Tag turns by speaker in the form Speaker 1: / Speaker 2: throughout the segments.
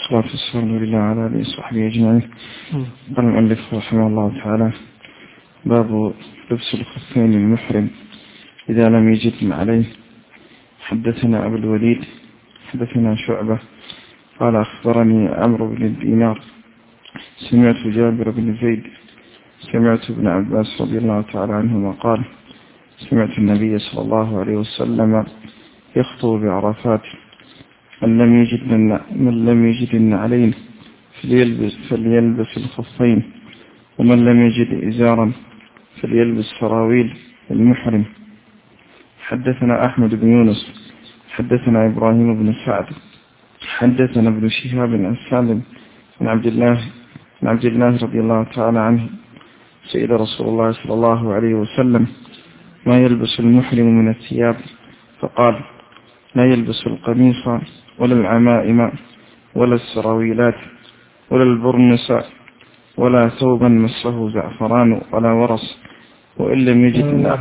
Speaker 1: والصلاة والسلام لله على آله وصحبه أجمعين. قال المؤلف رحمه الله تعالى: باب لبس الخفين المحرم إذا لم يجد عليه. حدثنا أبو الوليد حدثنا شعبة قال أخبرني عمرو بن الدينار سمعت جابر بن زيد سمعت ابن عباس رضي الله تعالى عنهما قال: سمعت النبي صلى الله عليه وسلم يخطب بعرفات: من لم يجد النعلين فليلبس الخفين، ومن لم يجد إزارا فليلبس سراويل المحرم. حدثنا أحمد بن يونس حدثنا إبراهيم بن سعد حدثنا ابن شهاب عن سالم عن عبد الله رضي الله تعالى عنه: سئل رسول الله صلى الله عليه وسلم: ما يلبس المحرم من الثياب؟ فقال: لا يلبس القميص ولا العمائم ولا السراويلات ولا البرنس ولا ثوبا مسه زعفران ولا ورس، وإن لم يجد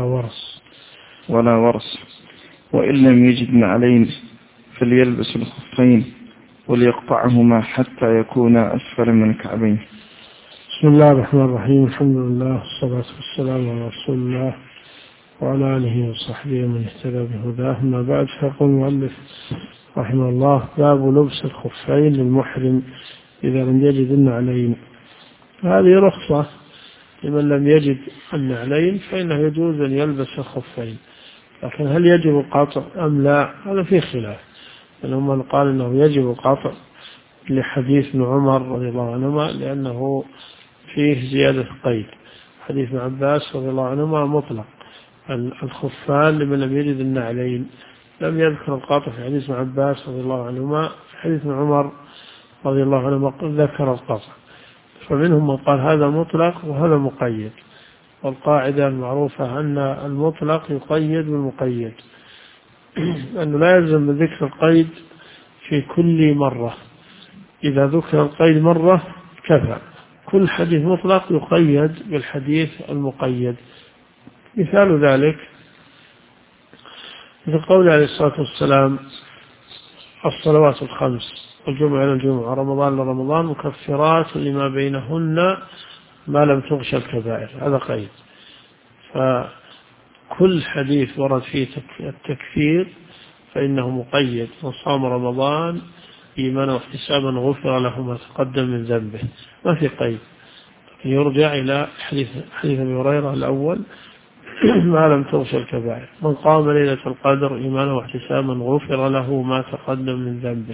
Speaker 1: وإن لم يجد نعلين فليلبس الخفين وليقطعهما حتى يكون أسفل من الكعبين.
Speaker 2: بسم الله الرحمن الرحيم. الحمد لله والصلاة والسلام على رسول الله وعلى آله وصحبه من اهتدى بهداه. أما بعد، فيقول المؤلف رحمه الله: باب لبس الخفين للمحرم إذا لم يجد النعلين. هذه رخصة لمن لم يجد النعلين، فإنه يجوز أن يلبس الخفين، لكن هل يجب القطع أم لا؟ هذا فيه خلاف. منهم من قال أنه يجب القطع لحديث ابن عمر رضي الله عنهما لأنه فيه زيادة قيد. حديث ابن عباس رضي الله عنهما مطلق الخفان لمن لم يجد النعلين، لم يذكر القطع في حديث ابن عباس رضي الله عنهما. في حديث ابن عمر رضي الله عنهما ذكر القطع، فمنهم من قال هذا مطلق وهذا مقيد. والقاعدة المعروفة أن المطلق يقيد بالمقيد، أنه لا يلزم بذكر القيد في كل مرة. إذا ذكر القيد مرة كفى. كل حديث مطلق يقيد بالحديث المقيد. مثال ذلك في قول عليه الصلاة والسلام: الصلوات الخمس والجمعة إلى الجمعة رمضان لرمضان مكفرات لما بينهن ما لم تغش الكبائر. هذا قيد. فكل حديث ورد فيه التكفير فإنه مقيد. من صام رمضان إيمانا واحتسابا غفر له ما تقدم من ذنبه. ما في قيد. يرجع إلى حديث أبي هريرة الأول: ما لم تغش الكبائر. من قام ليلة القدر إيمانا واحتسابا غفر له ما تقدم من ذنبه.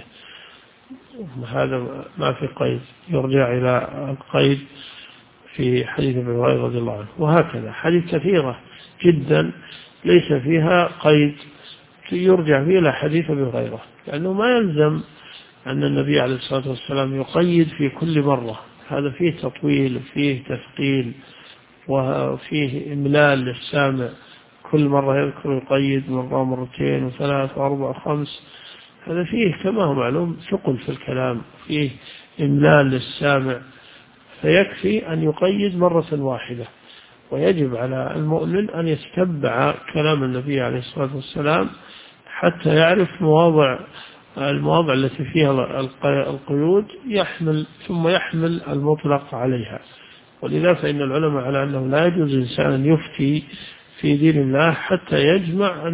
Speaker 2: هذا ما في قيد. يرجع إلى القيد في حديث ابي هريرة رضي الله عنه. وهكذا حديث كثيرة جدا ليس فيها قيد يرجع فيه إلى حديث ابي هريرة، لأنه ما يلزم أن النبي عليه الصلاة والسلام يقيد في كل مرة. هذا فيه تطويل وفيه تثقيل وفيه إملال للسامع. كل مرة يذكر يقيد مرة مرتين وثلاث وأربع وخمس. هذا فيه كما هو معلوم ثقل في الكلام، فيه إملال للسامع، فيكفي أن يقيد مرة واحدة. ويجب على المؤمن أن يتتبع كلام النبي عليه الصلاة والسلام حتى يعرف المواضع التي فيها القيود ثم يحمل المطلق عليها. ولذا فإن العلماء على أنه لا يجوز الإنسان أن يفتي في دين الله حتى يجمع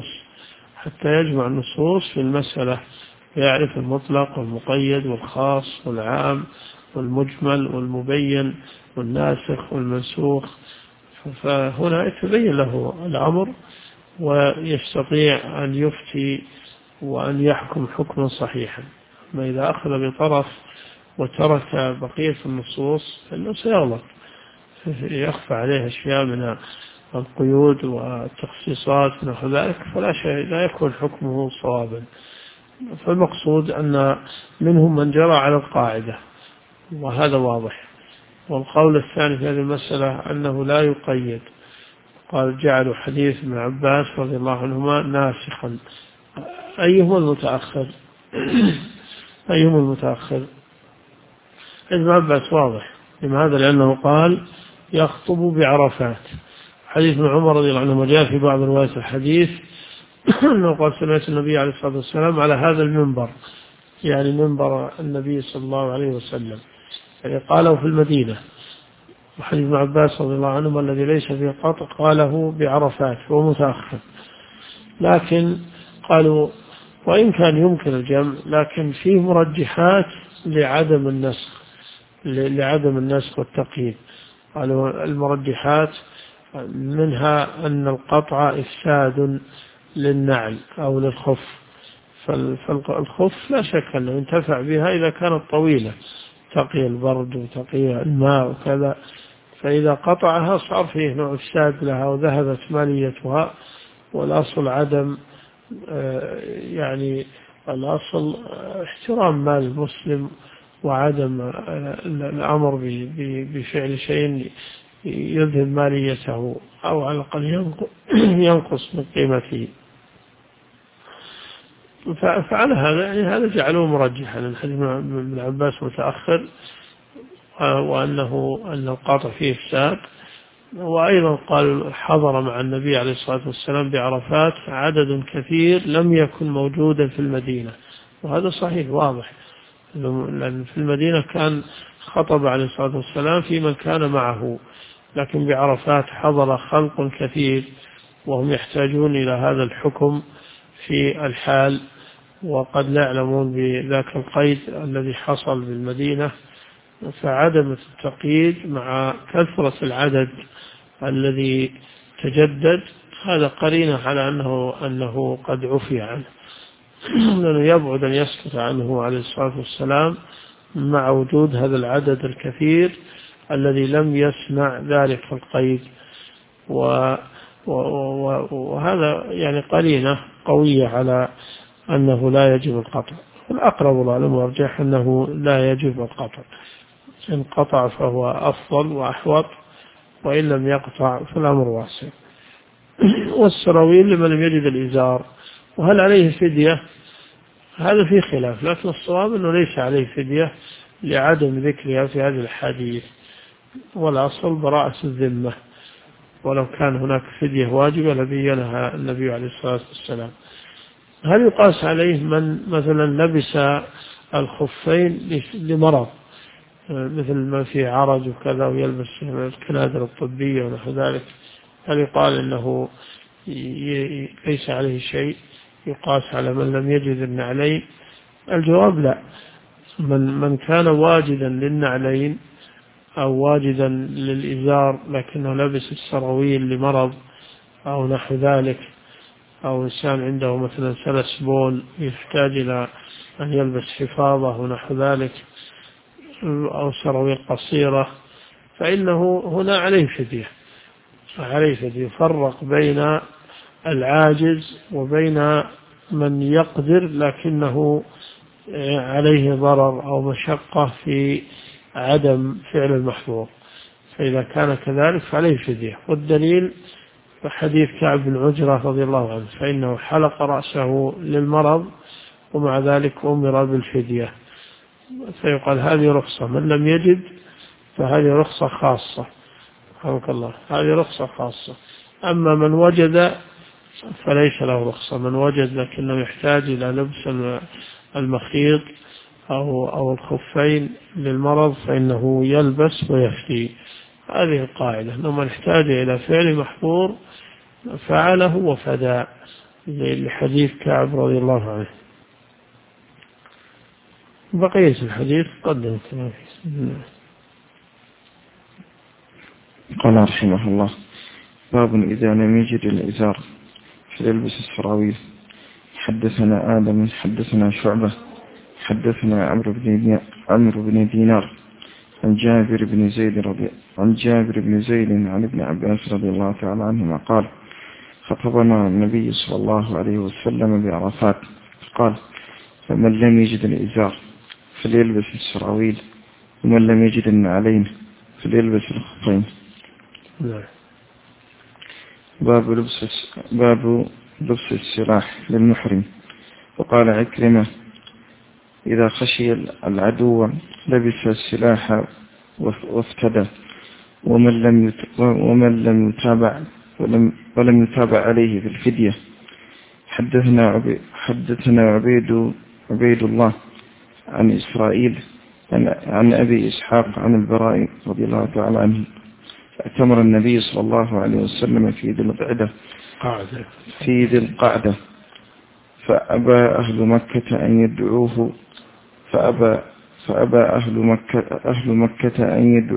Speaker 2: النصوص في المسألة، ويعرف المطلق والمقيد والخاص والعام والمجمل والمبين والناسخ والمنسوخ. فهنا يتبين له الأمر ويستطيع أن يفتي وأن يحكم حكما صحيحا. ما إذا أخذ بطرف وترك بقية النصوص فإنه سيغلط، يخفى عليه أشياء من القيود والتخصيصات ونحو ذلك، لا يكون حكمه صوابا. فالمقصود أن منهم من جرى على القاعدة، وهذا واضح. والقول الثاني في هذه المسألة أنه لا يقيد. قال: جعلوا حديث ابن عباس رضي الله عنهما ناسخا. أيهما المتأخر؟ ابن عباس واضح. لماذا؟ لأنه قال: يخطب بعرفات. حديث ابن عمر رضي الله عنه جاء في بعض روايات الحديث أنه قال: سمعت النبي عليه الصلاة والسلام على هذا المنبر يعني منبر النبي صلى الله عليه وسلم، يعني قاله في المدينة. وحديث ابن عباس رضي الله عنهما الذي ليس فيه قطع قاله بعرفات هو متأخر. لكن قالوا وإن كان يمكن الجمع لكن فيه مرجحات لعدم النسخ والتقييد. قالوا المرجحات منها أن القطع إفساد للنعل أو للخف، فالخف لا شك أنه ينتفع بها إذا كانت طويلة تقي البرد وتقي الماء وكذا، فإذا قطعها صار فيه نوع إفساد لها وذهبت ماليتها. والأصل عدم يعني الأصل احترام مال المسلم وعدم الأمر بفعل شيء يذهب ماليته أو على الأقل ينقص من قيمته. فعلى هذا يعني هذا جعلوه مرجحا، لأن حديث ابن عباس متأخر أن القاطع فيه إفساد. وأيضا قال حضر مع النبي عليه الصلاة والسلام بعرفات عدد كثير لم يكن موجودا في المدينة، وهذا صحيح واضح، لأن في المدينة كان خطب عليه الصلاة والسلام في من كان معه، لكن بعرفات حضر خلق كثير وهم يحتاجون إلى هذا الحكم في الحال، وقد لا يعلمون بذاك القيد الذي حصل بالمدينة. فعدم التقييد مع كثرة العدد الذي تجدد هذا قرينة على أنه قد عفي عنه، لأنه يبعد أن يسكت عنه عليه الصلاة والسلام مع وجود هذا العدد الكثير الذي لم يسمع ذلك القيد. وهذا يعني قرينة قوية على أنه لا يجب القطع. الأقرب والأعلم والأرجح أنه لا يجب القطع، إن قطع فهو أفضل وأحوط، وإن لم يقطع فالأمر واسع. والسراويل لمن لم يجد الإزار، وهل عليه فدية؟ هذا فيه خلاف، لكن الصواب أنه ليس عليه فدية لعدم ذكرها في هذه الحديث، والأصل براءة الذمة، ولو كان هناك فدية واجبة لبينها النبي عليه الصلاة والسلام. هل يقاس عليه من مثلا لبس الخفين لمرض مثل ما فيه عرج وكذا ويلبس الكنادر الطبية ونحو ذلك، هل يقال إنه ليس عليه شيء يقاس على من لم يجد النعلين؟ الجواب لا. من كان واجدا للنعلين أو واجدا للإزار لكنه لبس السراويل لمرض أو نحو ذلك، أو إنسان عنده مثلا سلس بول يحتاج إلى أن يلبس حفاظة ونحو ذلك أو سراويل قصيرة، فإنه هنا عليه فدية. يفرق بين العاجز وبين من يقدر لكنه عليه ضرر أو مشقة في عدم فعل المحظور، فإذا كان كذلك فعليه فدية. والدليل حديث كعب بن عجرة رضي الله عنه، فإنه حلق رأسه للمرض ومع ذلك أمر بالفدية، فيقال هذه رخصة. من لم يجد فهذه رخصة خاصة، رحمك الله، هذه رخصة خاصة. أما من وجد فليس له رخصة. من وجد لكنه يحتاج إلى لبس المخيط أو الخفين للمرض فإنه يلبس ويفدي. هذه القاعدة، أنه من احتاج إلى فعل محظور فعله وفدى، لحديث كعب رضي الله عنه. بقية الحديث قدم كما فيه.
Speaker 1: قال رحمه الله: باب إذا لم يجد الإزار فليلبس السراويل. حدثنا آدم حدثنا شعبة حدثنا عمرو بن دينار عن جابر بن زيد عن ابن عباس رضي الله تعالى عنهما قال: خطبنا النبي صلى الله عليه وسلم بعرفات قال: فمن لم يجد الإزار فليلبس السراويل، ومن لم يجد النعلين فليلبس الخفين. باب لبس السلاح للمحرم. وقال عكرمة: إذا خشي العدو لبس السلاح وافتدى، ومن لم يتابع عليه في الفدية. حدثنا عبيد الله عن إسرائيل عن أبي إسحاق عن البراء رضي الله تعالى عنه اعتمر النبي صلى الله عليه وسلم في ذي القعدة فأبى أهل مكة أن يدعوه فأبى أهل مكة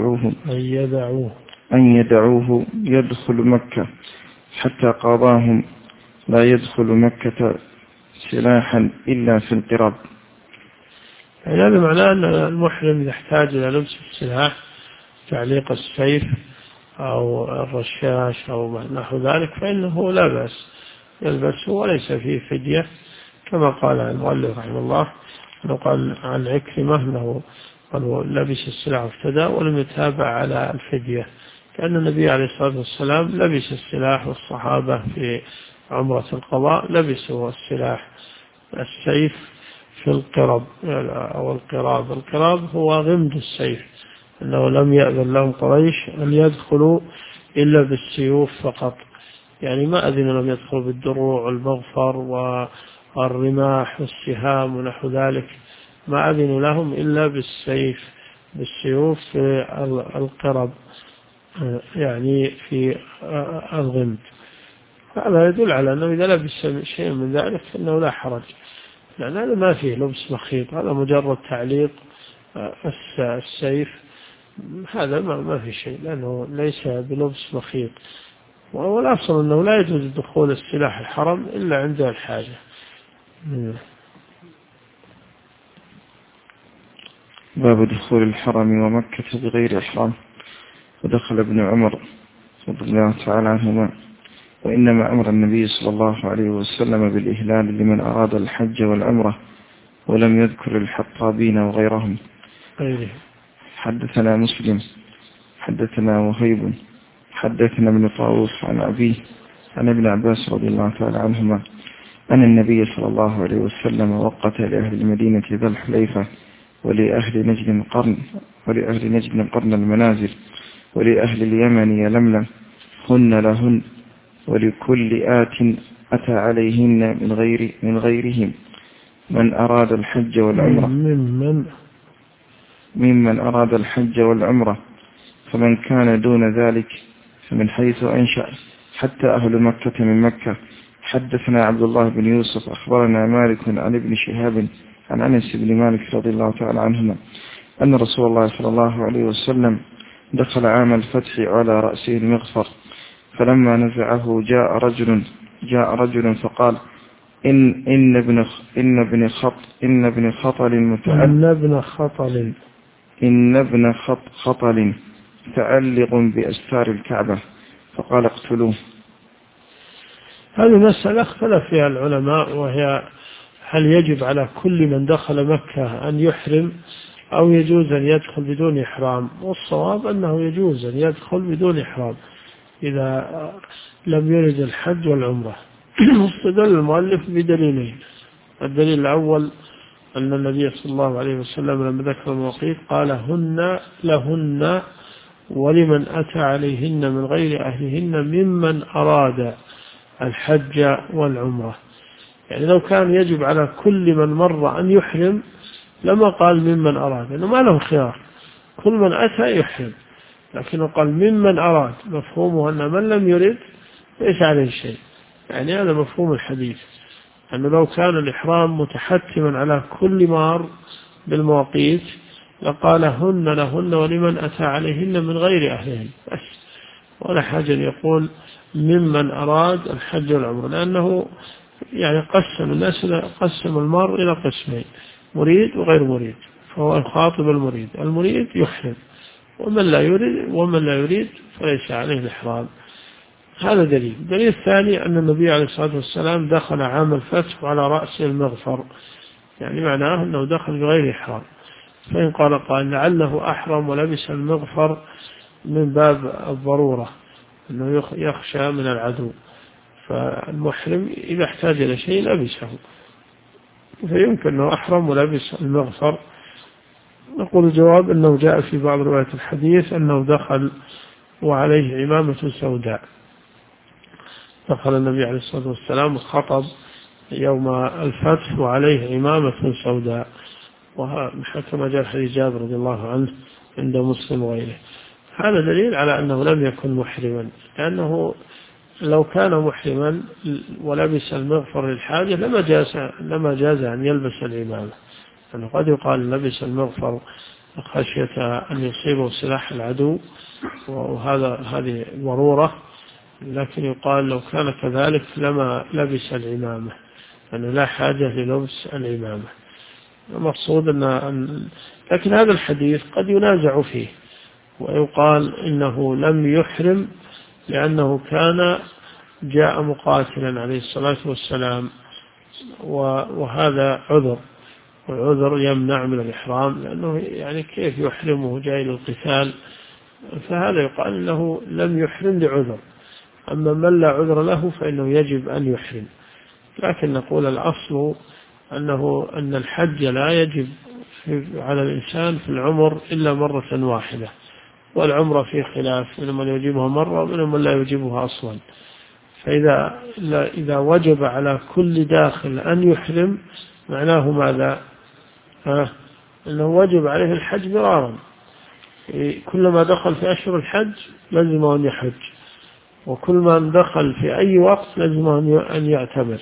Speaker 1: أن يدعوه يدخل مكة حتى قاضاهم لا يدخل مكة سلاحا إلا في القراب.
Speaker 2: يعني هذا معناه أن المحرم إذا احتاج إلى لبس السلاح تعليق السيف أو الرشاش أو نحو ذلك فإنه لا بأس يلبسه وليس فيه فدية، كما قال المؤلف رحمه الله أنه قال عن عكرمة أنه لبس السلاح وافتدى ولم يتابع على الفدية، كأن النبي عليه الصلاة والسلام لبس السلاح والصحابة في عمرة القضاء لبسوا السلاح السيف في القرب أو القراب هو غمد السيف، أنه لم يأذن لهم قريش أن يدخلوا إلا بالسيوف فقط، يعني ما أذن لهم يدخلوا بالدروع والمغفر والرماح والسهام ونحو ذلك، ما أذن لهم إلا بالسيوف في القرب يعني في الغمد. هذا يدل على أنه إذا لبس شيء من ذلك فإنه لا حرج، لأن هذا ما فيه لبس مخيط، هذا مجرد تعليق السيف، هذا ما في شيء لأنه ليس بلبس مخيط. والأصل أنه لا يجوز دخول السلاح الحرم إلا عند الحاجة.
Speaker 1: باب دخول الحرم ومكة بغير إحرام. ودخل ابن عمر رضي الله تعالى عنهما وإنما أمر النبي صلى الله عليه وسلم بالإهلال لمن أراد الحج والعمرة ولم يذكر الحطابين وغيرهم. حدثنا مسلم حدثنا وهيب حدثنا ابن طاووس عن أبيه عن ابن عباس رضي الله تعالى عنهما أن النبي صلى الله عليه وسلم وقت لأهل المدينة ذا الحليفة ولأهل نجد قرن المنازل ولأهل اليمن يلملم هن لهن ولكل آت أتى عليهن من غيرهم من أراد الحج والعمرة ممن أراد الحج والعمرة فمن كان دون ذلك فمن حيث أنشأ حتى أهل مكة من مكة. حدثنا عبد الله بن يوسف أخبرنا مالك عن ابن شهاب عن أنس بن مالك رضي الله تعالى عنهما أن رسول الله صلى الله عليه وسلم دخل عام الفتح على رأسه المغفر فلما نزعه جاء رجل فقال إن ابن خطل متعلق بأستار الكعبة فقال اقتلوه.
Speaker 2: هذه مسألة اختلف فيها العلماء، وهي هل يجب على كل من دخل مكة أن يحرم أو يجوز أن يدخل بدون إحرام؟ والصواب أنه يجوز أن يدخل بدون إحرام إذا لم يرد الحج والعمرة. استدل المؤلف بدليلين. الدليل الأول أن النبي صلى الله عليه وسلم لما ذكر المواقيت قال هن لهن ولمن أتى عليهن من غير أهلهن ممن أراد الحج والعمرة. يعني لو كان يجب على كل من مر أن يحرم لما قال ممن أراد، لأنه ما له خيار، كل من أتى يحرم، لكنه قال ممن أراد، مفهومه أن من لم يرد ليس عليه شيء. يعني هذا مفهوم الحديث، أنه لو كان الإحرام متحتما على كل مار بالمواقيت لقال هن لهن ولمن أتى عليهن من غير أهلهن بس، ولا حاجة يقول ممن أراد الحج والعمرة، لأنه يعني قسم المار إلى قسمين، مريد وغير مريد، فهو يخاطب المريد يحرم، ومن لا يريد فليس عليه الإحرام. هذا دليل. الدليل الثاني أن النبي عليه الصلاة والسلام دخل عام الفتح على رأس المغفر، يعني معناه أنه دخل بغير إحرام. فإن قال لعله أحرم ولبس المغفر من باب الضرورة أنه يخشى من العدو، فالمحرم إذا احتاج إلى شيء لبسه، فيمكن أنه أحرم ولبس المغفر. نقول الجواب أنه جاء في بعض روايات الحديث أنه دخل وعليه عمامة سوداء. دخل النبي عليه الصلاة والسلام خطب يوم الفتح وعليه عمامة سوداء، كما جاء حديث جابر رضي الله عنه عند مسلم وغيره. هذا دليل على أنه لم يكن محرما، لأنه لو كان محرما ولبس المغفر للحاجة لما جاز أن يلبس العمامة. يعني قد يقال لبس المغفر خشية أن يصيبه سلاح العدو، هذه ضرورة، لكن يقال لو كان كذلك لما لبس العمامة، أنه لا حاجة للبس العمامة. المقصود لكن هذا الحديث قد ينازع فيه، ويقال إنه لم يحرم لأنه كان جاء مقاتلا عليه الصلاة والسلام، وهذا عذر، والعذر يمنع من الإحرام، لأنه يعني كيف يحرمه جاي للقتال؟ فهذا يقال إنه لم يحرم لعذر. أما من لا عذر له فإنه يجب أن يحرم. لكن نقول الأصل أن الحج لا يجب على الإنسان في العمر إلا مرة واحدة، والعمرة في خلاف، من من يجيبها مرة ومن من لا يجيبها أصلا. فإذا وجب على كل داخل أن يحرم معناه ماذا؟ أنه وجب عليه الحج مرارا، كلما دخل في أشهر الحج لازم أن يحج، وكل من دخل في أي وقت لازم أن يعتمر.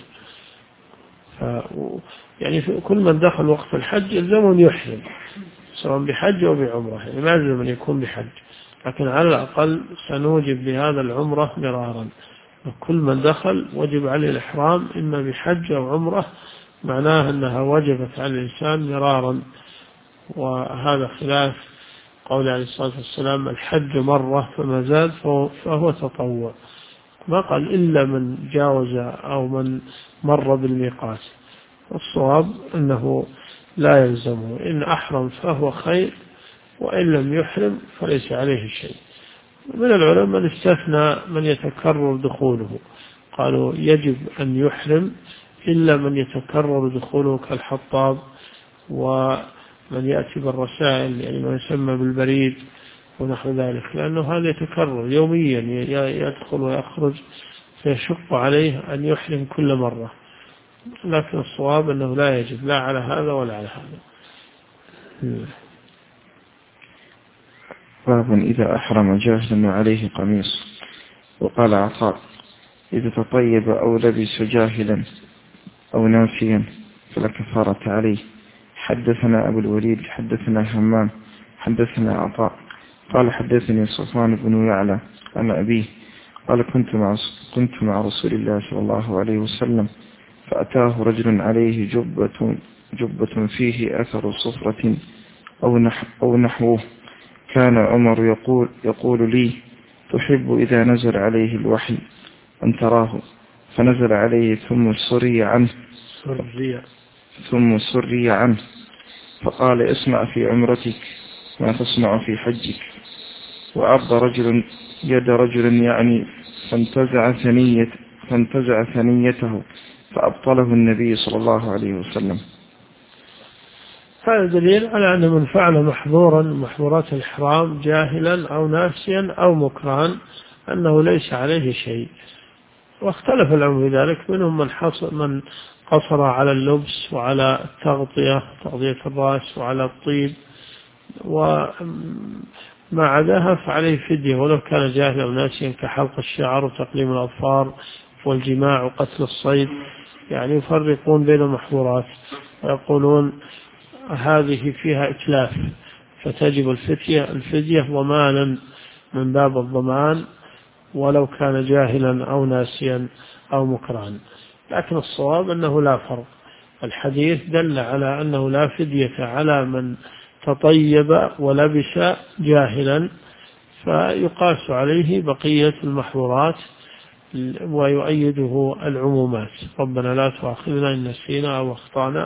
Speaker 2: يعني كل من دخل وقت الحج يلزم أن يحرم، سواء بحج أو بعمرة، يعني ما يلزم أن يكون بحج، لكن على الأقل سنوجب بهذا العمرة مرارا. كل من دخل وجب عليه الإحرام إما بحج أو عمرة، معناه أنها وجبت على الإنسان مرارا. وهذا خلاف قول عليه الصلاة والسلام الحج مرة فما زاد فهو تطوع، ما قال إلا من جاوز أو من مر بالميقات. الصواب أنه لا يلزمه، إن أحرم فهو خير، وإن لم يحرم فليس عليه شيء. من العلماء من استثنى من يتكرر دخوله، قالوا يجب أن يحرم إلا من يتكرر دخوله كالحطاب ومن يأتي بالرسائل، يعني ما يسمى بالبريد ونحو ذلك، لأنه هذا يتكرر يوميا، يدخل ويخرج، فيشق عليه أن يحرم كل مرة. لكن الصواب أنه لا يجب لا على هذا ولا على هذا.
Speaker 1: باب إذا أحرم جاهلا وعليه قميص. وقال عطاء إذا تطيب أو لبس جاهلا أو ناسيا فلا كفارة عليه. حدثنا أبو الوليد حدثنا همام حدثنا عطاء قال حدثني صفوان بن يعلى عن أبيه قال كنت مع رسول الله صلى الله عليه وسلم فأتاه رجل عليه جبة فيه أثر صفرة أو نحوه. كان عمر يقول لي تحب إذا نزل عليه الوحي أن تراه؟ فنزل عليه ثم سري عنه فقال اسمع في عمرتك ما تصنع في حجك. وعض رجل يد رجل يعني فانتزع ثنيته فأبطله النبي صلى الله عليه وسلم.
Speaker 2: هذا دليل على أن من فعل محظورا محظورات الإحرام جاهلا أو ناسيا أو مكرها أنه ليس عليه شيء. واختلف العلماء في ذلك، منهم من قصر على اللبس وعلى تغطية الرأس وعلى الطيب، وما عداها فعليه فدية ولو كان جاهلا أو ناسيا، كحلق الشعر وتقليم الأظفار والجماع وقتل الصيد. يعني يفرقون بين المحظورات ويقولون هذه فيها إتلاف فتجب الفدية ضمانا من باب الضمان ولو كان جاهلا أو ناسيا أو مكرها. لكن الصواب أنه لا فرق. الحديث دل على أنه لا فدية على من تطيب ولبس جاهلا، فيقاس عليه بقية المحظورات ويؤيده العمومات. ربنا لا تؤاخذنا إن نسينا أو أخطأنا،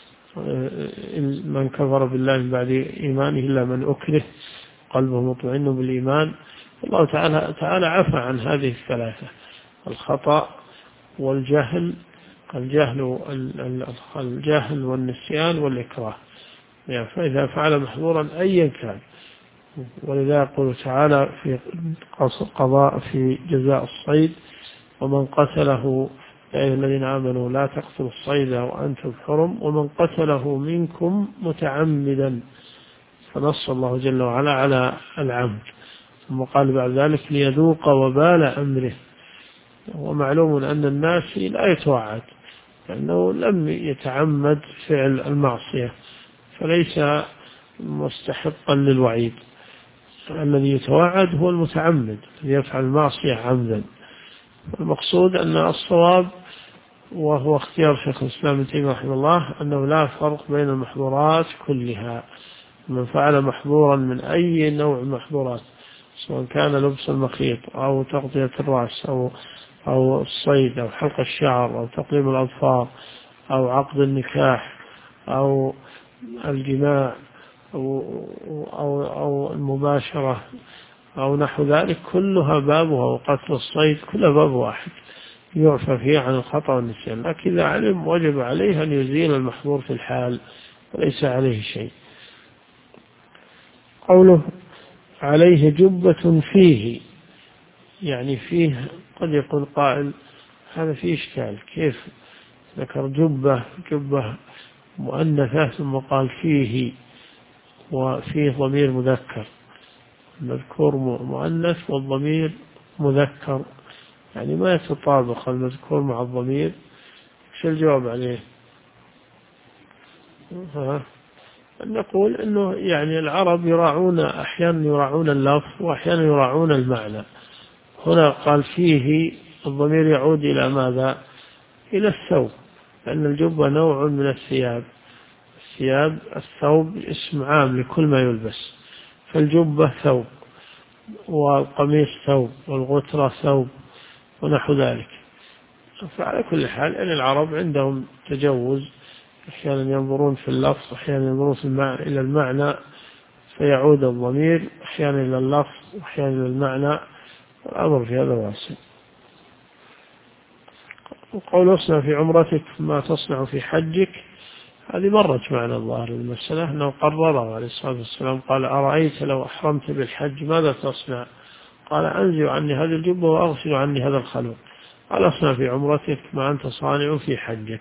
Speaker 2: من كفر بالله من بعد إيمانه إلا من أكره قلبه مطمئن بالإيمان. الله تعالى عفى عن هذه الثلاثة: الخطأ والجهل، الجهل والنسيان والإكراه. يعني فإذا فعل محظورا أيا كان، ولذا يقول تعالى في قضاء في جزاء الصيد: ومن قتله يا أيها الذين آمنوا لا تقتلوا الصيد وأنتم حرم ومن قتله منكم متعمدا، فنص الله جل وعلا على العمد. ثم قال بعد ذلك ليذوق وبال أمره. ومعلوم أن الناس لا يتوعد لأنه لم يتعمد فعل المعصية فليس مستحقا للوعيد. الذي يتوعد هو المتعمد الذي يفعل المعصية عمدا. المقصود أن الصواب وهو اختيار شيخ الإسلام ابن تيمية رحمه الله أنه لا فرق بين المحظورات كلها. من فعل محظورا من أي نوع محظورات سواء كان لبس المخيط أو تغطية الرأس أو الصيد أو حلق الشعر أو تقليم الأظفار أو عقد النكاح أو الجماع أو المباشرة أو نحو ذلك، كلها بابها وقتل الصيد كلها باب واحد يعفى فيه عن الخطأ والنسيان. لكن إذا علم وجب عليه أن يزيل المحظور في الحال وليس عليه شيء. قوله عليه جبة فيه، يعني فيه قد يقول قائل هذا فيه إشكال، كيف ذكر جبة مؤنثة ثم قال فيه وفيه ضمير مذكر، المذكور مؤنث والضمير مذكر، يعني ما يتطابق المذكور مع الضمير. شو الجواب عليه؟ نقول إنه يعني العرب أحيانا يراعون اللفظ وأحيانا يراعون المعنى. هنا قال فيه الضمير يعود إلى ماذا؟ إلى الثوب، لأن الجبة نوع من الثياب. الثوب اسم عام لكل ما يلبس، فالجبة ثوب والقميص ثوب والغترة ثوب ونحو ذلك. فعلى كل حال أن العرب عندهم تجوز، أحيانا ينظرون في اللفظ أحيانا ينظرون إلى المعنى فيعود الضمير أحيانا إلى اللفظ أحيانا إلى المعنى، الأمر في هذا واسع. وقول اصنع في عمرتك ما تصنع في حجك، هذه مرت معنا الظاهر المسألة أنه قرره عليه الصلاة والسلام قال أرأيت لو أحرمت بالحج ماذا تصنع؟ قال أنزع عني هذه الجبة وأغسل عني هذا الخلوق. قال اصنع في عمرتك ما أنت صانع في حجك.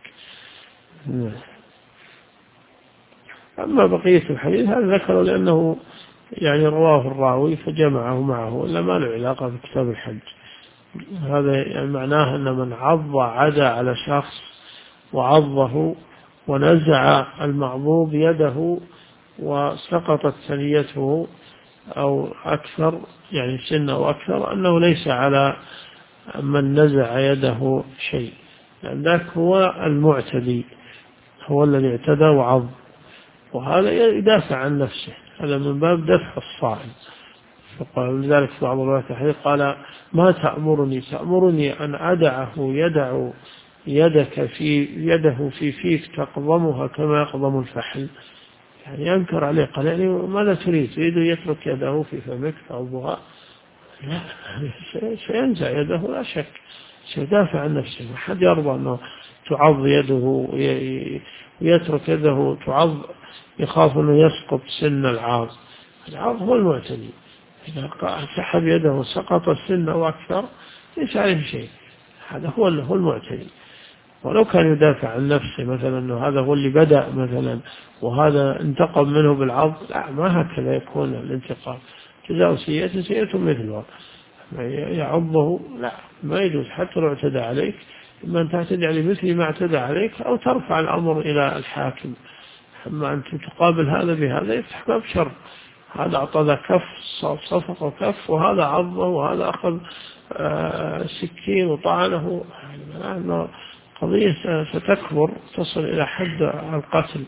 Speaker 2: أما بقية الحديث هذا ذكره لأنه يعني رواه الراوي فجمعه معه، إلا ما له علاقة بكتاب الحج. هذا يعني معناه أن من عدا على شخص وعضه ونزع المعضوب يده وسقطت ثنيته أو أكثر، يعني سن أو أكثر، أنه ليس على من نزع يده شيء، لأن ذاك هو المعتدي، هو الذي اعتدى وعض، وهذا يدافع عن نفسه، هذا من باب دفع الصائل. فقال لذلك في بعض الروايات الحديث قال ما تأمرني أن أدعه يده في فيك تقضمها كما يقضم الفحل، يعني ينكر عليه. قال يعني ماذا تريد يترك يده في فمك تعضها؟ لا، سينزع يده لا شك، سيدافع عن نفسه. ما حد يرضى أنه تعض يده ويترك يده تعض يخاف أنه يسقط سن العاض. العاض هو المعتدي، إذا سحب يده سقط السن أو أكثر ليس عليه شيء، هذا هو المعتدي. ولو كان يدافع عن نفسه مثلا أنه هذا هو اللي بدأ مثلا وهذا انتقم منه بالعض، لا، ما هكذا يكون الانتقام. جزاء سيئة مثلها، يعضه لا، ما يجوز حتى لو اعتدى عليك، إما أن تعتدي عليه مثل ما اعتدى عليك أو ترفع الأمر إلى الحاكم. أما أن تقابل هذا بهذا يفتح باب شر، هذا أعطى ذا كف صفق كف وهذا عضه وهذا أخذ سكين وطعنه، يعني قضية ستكبر تصل إلى حد القتل.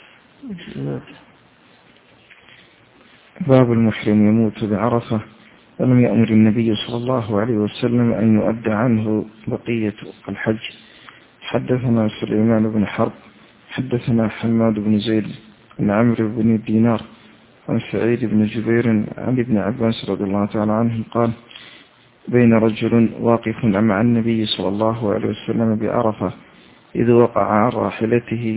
Speaker 1: باب المحرم يموت بعرفة ولم يأمر النبي صلى الله عليه وسلم أن يؤدى عنه بقية الحج. حدثنا سليمان بن حرب حدثنا حماد بن زيد عن عمرو بن دينار عن سعيد بن جبير عن ابن عباس رضي الله تعالى عنه قال بين رجل واقف مع النبي صلى الله عليه وسلم بعرفة إذ وقع عن راحلته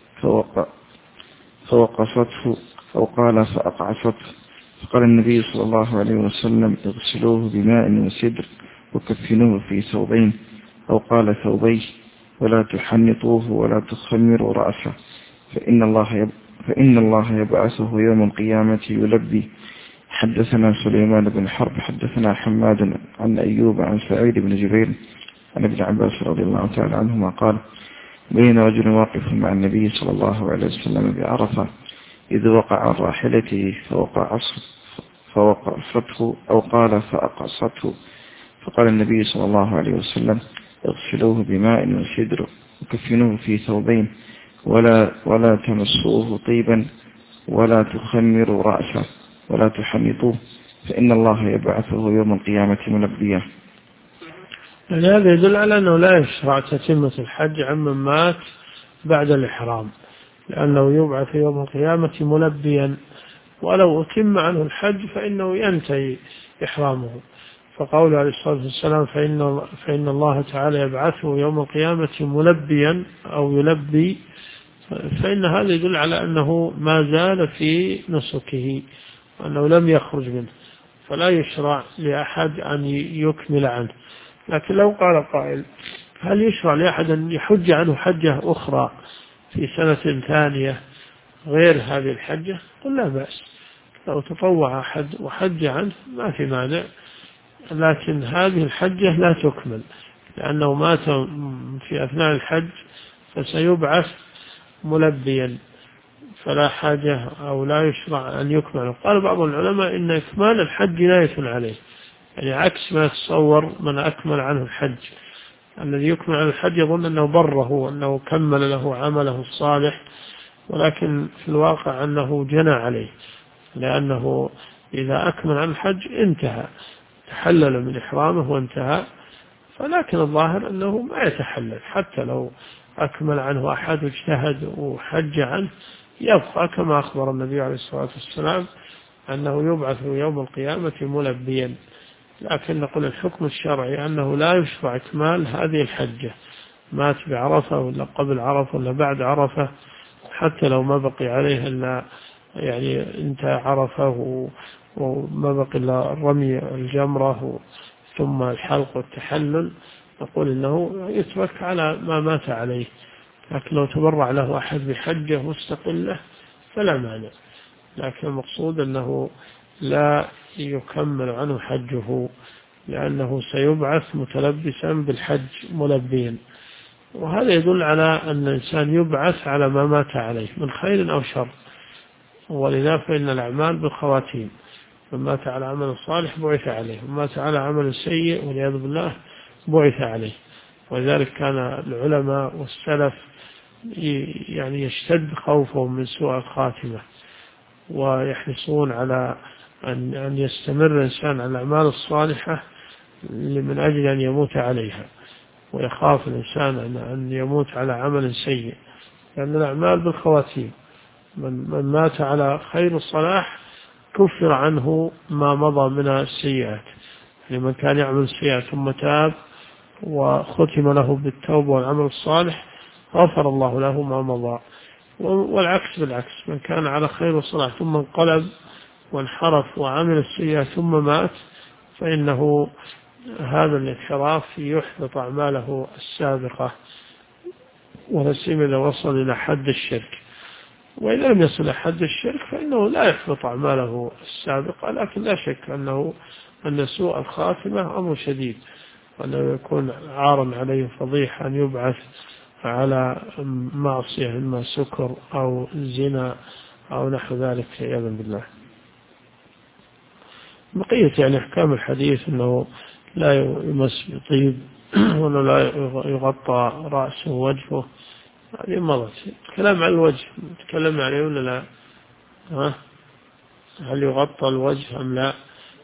Speaker 1: فوقصته أو قال فأقعصته، فقال النبي صلى الله عليه وسلم اغسلوه بماء وسدر وكفنوه في ثوبين أو قال ثوبيه ولا تحنطوه ولا تخمروا رأسه فإن الله يبعثه يوم القيامة يلبي. حدثنا سليمان بن حرب حدثنا حماد عن أيوب عن سعيد بن جبير عن ابن عباس رضي الله تعالى عنهما قال بين رجل واقف مع النبي صلى الله عليه وسلم بعرفة إذ وقع عن راحلته فوقفته أو قال فأقصته، فقال النبي صلى الله عليه وسلم اغسلوه بماء وسدر وكفنوه في ثوبين ولا تمسوه طيبا ولا تخمروا رأسه ولا تحنطوه فإن الله يبعثه يوم القيامة ملبيا.
Speaker 2: يعني هذا يدل على أنه لا يشرع تتمة الحج عمن مات بعد الإحرام، لأنه يبعث يوم القيامة ملبيا، ولو أتم عنه الحج فإنه ينتهي إحرامه. فقوله عليه الصلاة والسلام فإن الله تعالى يبعثه يوم القيامة ملبيا أو يلبي، فإن هذا يدل على أنه ما زال في نسكه وأنه لم يخرج منه، فلا يشرع لأحد أن يكمل عنه. لكن لو قال قائل هل يشرع لأحد أن يحج عنه حجة أخرى في سنة ثانية غير هذه الحجة؟ قل لا بأس، لو تطوع أحد وحج عنه ما في مانع، لكن هذه الحجة لا تكمل لأنه مات في أثناء الحج فسيبعث ملبيا، فلا حاجة أو لا يشرع أن يكمل. قال بعض العلماء إن إكمال الحج جناية عليه، يعني عكس ما يتصور من أكمل عنه الحج. الذي يكمل عنه الحج يظن أنه بره وأنه كمل له عمله الصالح، ولكن في الواقع أنه جنى عليه، لأنه إذا أكمل عن الحج انتهى، تحلل من إحرامه وانتهى. فلكن الظاهر أنه ما يتحلل حتى لو أكمل عنه أحد واجتهد وحج عنه، يبقى كما أخبر النبي عليه الصلاة والسلام أنه يبعث يوم القيامة ملبيا. لكن نقول الحكم الشرعي أنه لا يشرع إكمال هذه الحجة، مات بعرفة ولا قبل عرفة ولا بعد عرفة، حتى لو ما بقي عليه إلا يعني انتهى عرفة وما بقي إلا رمي الجمرة ثم الحلق والتحلل، نقول إنه يترك على ما مات عليه. لكن لو تبرع له أحد بحجة مستقلة فلا مانع، لكن المقصود أنه لا يكمل عنه حجه، لأنه سيبعث متلبسا بالحج ملبيا. وهذا يدل على أن الإنسان يبعث على ما مات عليه من خير أو شر، ولذا فإن الأعمال بالخواتيم، من مات على عمل صالح بعث عليه، ومن مات على عمل سيء والعياذ بالله بعث عليه. ولذلك كان العلماء والسلف يعني يشتد خوفهم من سوء الخاتمة، ويحرصون على أن يستمر الإنسان على الأعمال الصالحة من أجل أن يموت عليها، ويخاف الإنسان أن يموت على عمل سيء، لأن الأعمال بالخواتيم. من مات على خير الصلاح كفر عنه ما مضى من السيئات، لمن كان يعمل سيئات ثم تاب وختم له بالتوبة والعمل الصالح غفر الله له ما مضى. والعكس بالعكس، من كان على خير الصلاح ثم انقلب وانحرف وعمل السيئات ثم مات، فإنه هذا الانحراف يحبط أعماله السابقة، ونسيم إذا وصل إلى حد الشرك. وإذا لم يصل إلى حد الشرك فإنه لا يحبط أعماله السابقة، لكن لا شك أن سوء الخاتمة أمر شديد، وأنه يكون عارا عليه فضيحة أن يبعث على معصية إما سكر أو زنا أو نحو ذلك عياذا بالله. بقية يعني أحكام الحديث أنه لا يمس بطيب وأنه لا يغطى رأسه ووجهه، هذه مضت. الكلام عن الوجه تكلم عليه ولا لا؟ هل يغطى الوجه أم لا؟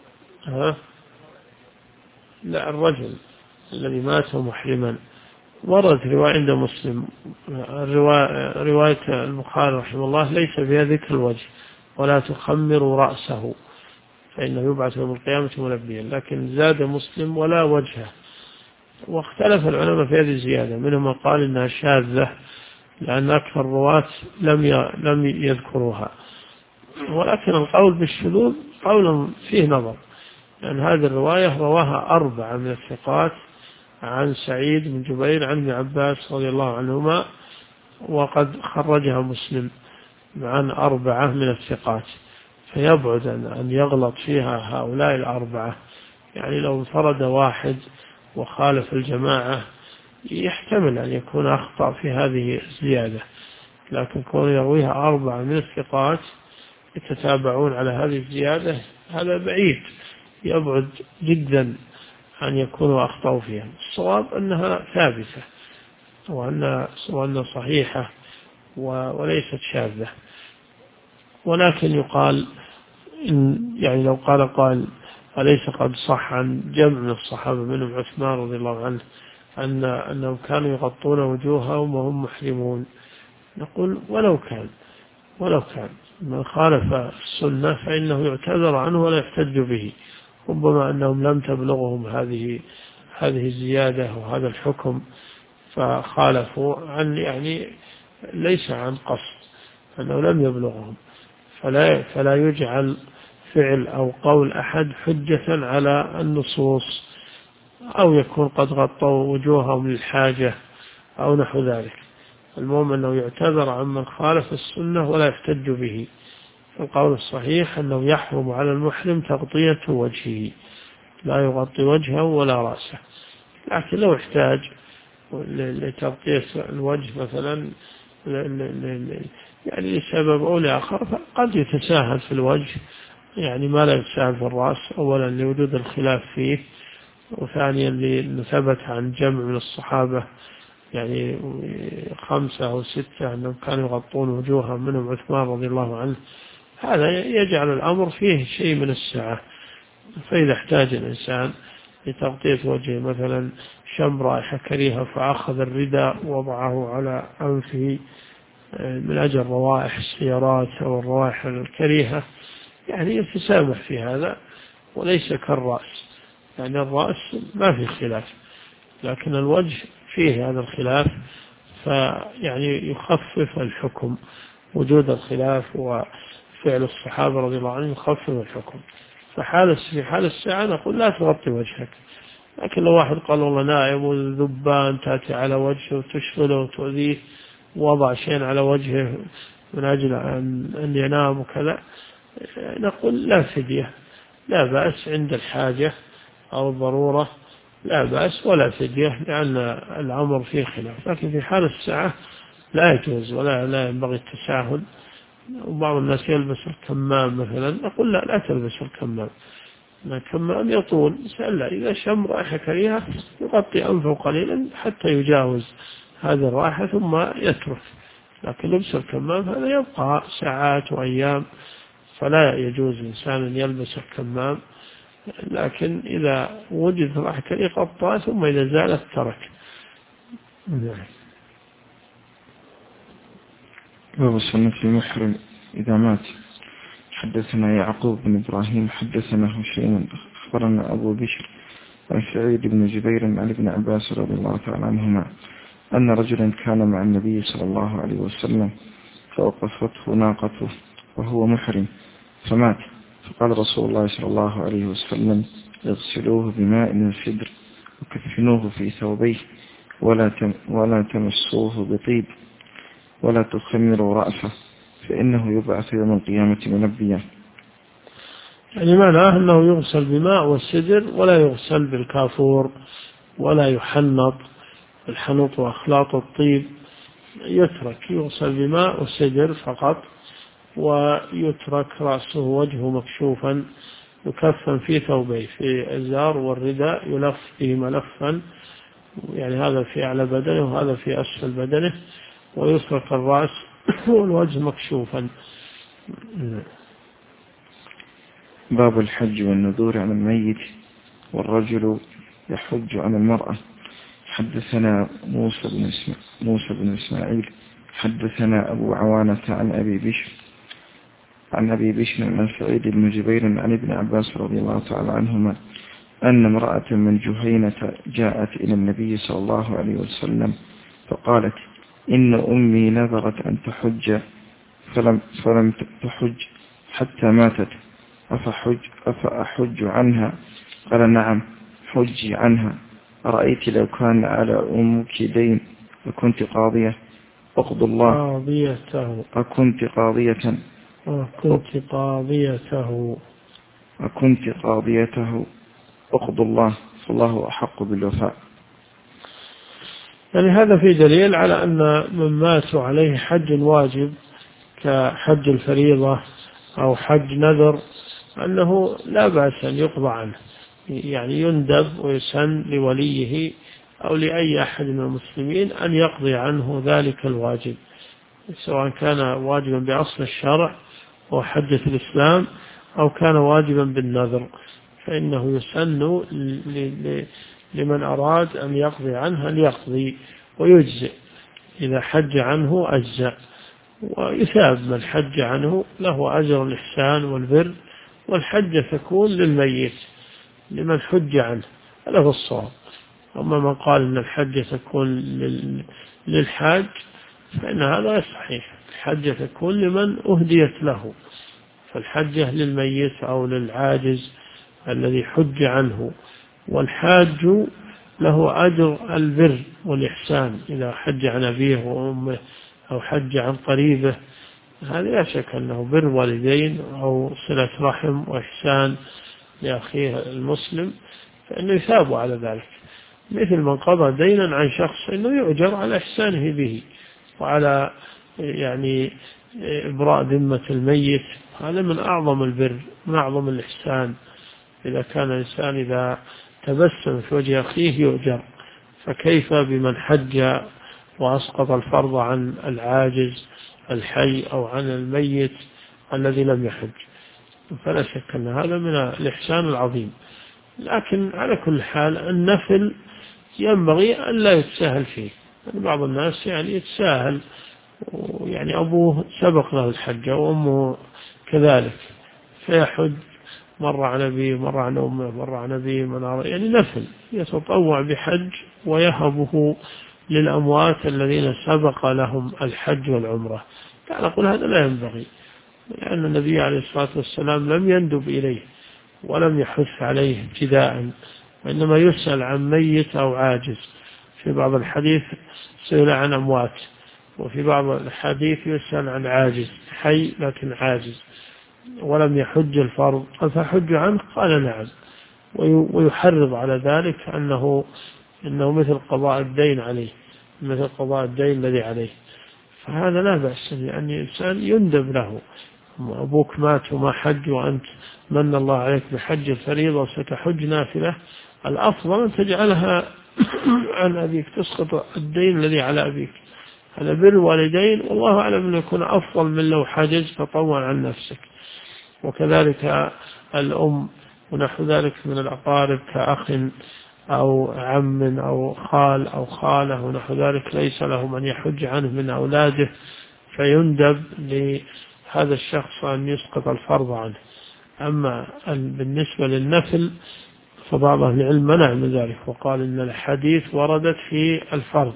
Speaker 2: لا، الرجل الذي مات محرما وردت رواية عند مسلم، رواية البخاري رحمه الله ليس فيها ذكر الوجه ولا تخمر رأسه فإنه يبعث يوم القيامة ملبيا، لكن زاد مسلم ولا وجهه. واختلف العلماء في هذه الزيادة، منهم من قال إنها شاذة لأن أكثر الرواة لم يذكروها، ولكن القول بالشذوذ قول فيه نظر، لأن هذه الرواية رواها 4 من الثقات عن سعيد بن جبير عن ابن عباس رضي الله عنهما، وقد خرجها مسلم عن 4 من الثقات، فيبعد أن يغلط فيها هؤلاء 4. يعني لو انفرد واحد وخالف الجماعة يحتمل أن يكون أخطأ في هذه الزيادة، لكن كون يرويها 4 من الثقات يتتابعون على هذه الزيادة هذا بعيد، يبعد جدا أن يكونوا أخطأوا فيها. الصواب أنها ثابتة وأن صحيحة وليست شاذة. ولكن يقال يعني لو قال قائل أليس قد صح عن جمع من الصحابة منهم عثمان رضي الله عنه أنهم كانوا يغطون وجوههم وهم محرمون؟ نقول ولو كان من خالف السنة فإنه يعتذر عنه ولا يحتج به، ربما أنهم لم تبلغهم هذه الزيادة وهذا الحكم فخالفوا يعني ليس عن قصد، أنه لم يبلغهم، فلا يجعل فعل أو قول أحد حجة على النصوص، أو يكون قد غطوا وجوههم للحاجة أو نحو ذلك. المهم أنه يعتذر عن من خالف السنة ولا يحتج به. القول الصحيح أنه يحرم على المحرم تغطية وجهه، لا يغطي وجهه ولا رأسه، لكن لو احتاج لتغطية الوجه مثلا يعني لسبب أو لآخر فقد يتساهل في الوجه، يعني ما لا يتساهل في الرأس، أولا لوجود الخلاف فيه، وثانيا لثبت عن جمع من الصحابة يعني 5 أو 6 أنهم كانوا يغطون وجوههم منهم عثمان رضي الله عنه. هذا يجعل الأمر فيه شيء من السعة. فإذا احتاج الإنسان لتغطية وجهه مثلا شم رائحة كريهة فأخذ الرداء ووضعه على أنفه من أجل روائح السيارات أو الروائح الكريهة، يعني يتسامح في هذا، وليس كالرأس. يعني الرأس ما في خلاف، لكن الوجه فيه هذا الخلاف، فيعني يخفف الحكم. وجود الخلاف وفعل الصحابة رضي الله عنهم يخفف الحكم. في حال الساعة نقول لا تغطي وجهك، لكن لو واحد قال والله نائم والذبان تأتي على وجهه وتشغله وتؤذيه، وضع شيء على وجهه من أجل أن ينام وكذا، نقول لا فدية، لا بأس عند الحاجة أو الضرورة، لا بأس ولا فدية، لأن الأمر فيه خلاف. لكن في حال الساعة لا يجوز ولا ينبغي التساهل. وبعض الناس يلبس الكمام مثلا، نقول لا تلبس الكمام، الكمام يطول، إذا شم رائحة كريهة يغطي أنفه قليلا حتى يجاوز هذه الرائحة ثم يترك. لكن لبس الكمام هذا يبقى ساعات وأيام، فلا يجوز إنسان يلبس الكمام، لكن إذا وجد رائحة كريهة غطاه، ثم إذا زالت ترك.
Speaker 1: باب السنة في المحرم إذا مات. حدثنا يعقوب بن إبراهيم حدثنا هشيم أخبرنا أبو بشر عن سعيد بن جبير عن ابن عباس رضي الله تعالى عنهما أن رجلا كان مع النبي صلى الله عليه وسلم فأوقفته ناقته وهو محرم فمات، فقال رسول الله صلى الله عليه وسلم اغسلوه بماء من السدر وكفنوه في ثوبيه ولا تمسوه بطيب ولا تخمروا رأسه فإنه يبعث يوم القيامة منبيا.
Speaker 2: يعني معناه أنه يغسل بماء والسدر، ولا يغسل بالكافور ولا يحنط الحنط وأخلاط الطيب، يغسل بماء والسدر فقط، ويترك رأسه وجهه مكشوفا، يكفن في ثوبيه، في الإزار والرداء يلف فيه ملفا، يعني هذا في أعلى بدنه وهذا في أسفل بدنه، ويترك الرأس والوجه مكشوفا.
Speaker 1: باب الحج والنذور عن الميت والرجل يحج عن المرأة. حدثنا موسى بن إسماعيل حدثنا أبو عوانة عن أبي بشر عن سعيد بن جبير عن ابن عباس رضي الله تعالى عنهما أن امرأة من جهينة جاءت إلى النبي صلى الله عليه وسلم فقالت إن أمي نذرت أن تحج فلم تحج حتى ماتت، أفأحج عنها؟ قال نعم حجي عنها. أرأيت لو كان على أمك دين وكنت قاضية أقض الله
Speaker 2: قاضيته
Speaker 1: أكنت قاضية
Speaker 2: وكنت قاضيته
Speaker 1: أكنت قاضيته أقض الله فالله أحق بالوفاء.
Speaker 2: يعني هذا في دليل على أن من مات عليه حج واجب كحج الفريضة أو حج نذر أنه لا بأس أن يقضى عنه، يعني يندب ويسن لوليه أو لأي أحد من المسلمين أن يقضي عنه ذلك الواجب، سواء كان واجبا بأصل الشرع وحجة الإسلام أو كان واجبا بالنذر، فإنه يسن لمن أراد أن يقضي عنه أن يقضي ويجزئ، إذا حج عنه أجزأ، ويثاب من حج عنه، له أجر الإحسان والبر، والحجة تكون للميت لمن حج عنه، هذا هو الصواب. أما من قال أن الحجة تكون للحاج فإن هذا غير صحيح، الحجة تكون لمن أهديت له، فالحجة للميت أو للعاجز الذي حج عنه، والحاج له أجر البر والإحسان إذا حج عن أبيه وأمه أو حج عن قريبه، هذا لا شك أنه بر والدين أو صلة رحم وإحسان لأخيه المسلم، فإنه يثاب على ذلك، مثل من قضى دينا عن شخص إنه يؤجر على إحسانه به وعلى يعني إبراء ذمة الميت، هذا من أعظم البر من أعظم الإحسان. إذا كان الإنسان إذا تبسم في وجه أخيه يؤجر، فكيف بمن حج وأسقط الفرض عن العاجز الحي أو عن الميت الذي لم يحج؟ فلا شك أن هذا من الإحسان العظيم. لكن على كل حال النفل ينبغي أن لا يتساهل فيه، يعني بعض الناس يعني يتساهل، يعني أبوه سبق له الحج وأمه كذلك فيحج مرة عن أبيه مرة عن أمه مرة عن أبيه يعني نفل، يتطوع بحج ويهبه للأموات الذين سبق لهم الحج والعمرة. لا نقول هذا لا ينبغي، لأن النبي عليه الصلاة والسلام لم يندب إليه ولم يحث عليه ابتداء، وإنما يسأل عن ميت أو عاجز. في بعض الحديث سئل عن أموات، وفي بعض الحديث يسأل عن عاجز حي لكن عاجز ولم يحج الفرض، فحج عنه قال نعم، ويحرض على ذلك أنه مثل قضاء الدين عليه، مثل قضاء الدين الذي عليه، فهذا لا بأس، يعني الإنسان يندب له. أبوك مات وما حج وأنت من الله عليك بحج الفريضة وستحج نافلة، الأفضل أن تجعلها عن أبيك، تسقط الدين الذي على أبيك، هذا بر والدين، والله أعلم أنه يكون أفضل من لو حجز تطوع عن نفسك. وكذلك الأم ونحو ذلك من الأقارب كأخ أو عم أو خال أو خالة ونحو ذلك ليس له من يحج عنه من أولاده، فيندب لهذا الشخص أن يسقط الفرض عنه. أما بالنسبة للنفل فبعض أهل العلم منع من ذلك، وقال إن الحديث وردت في الفرض،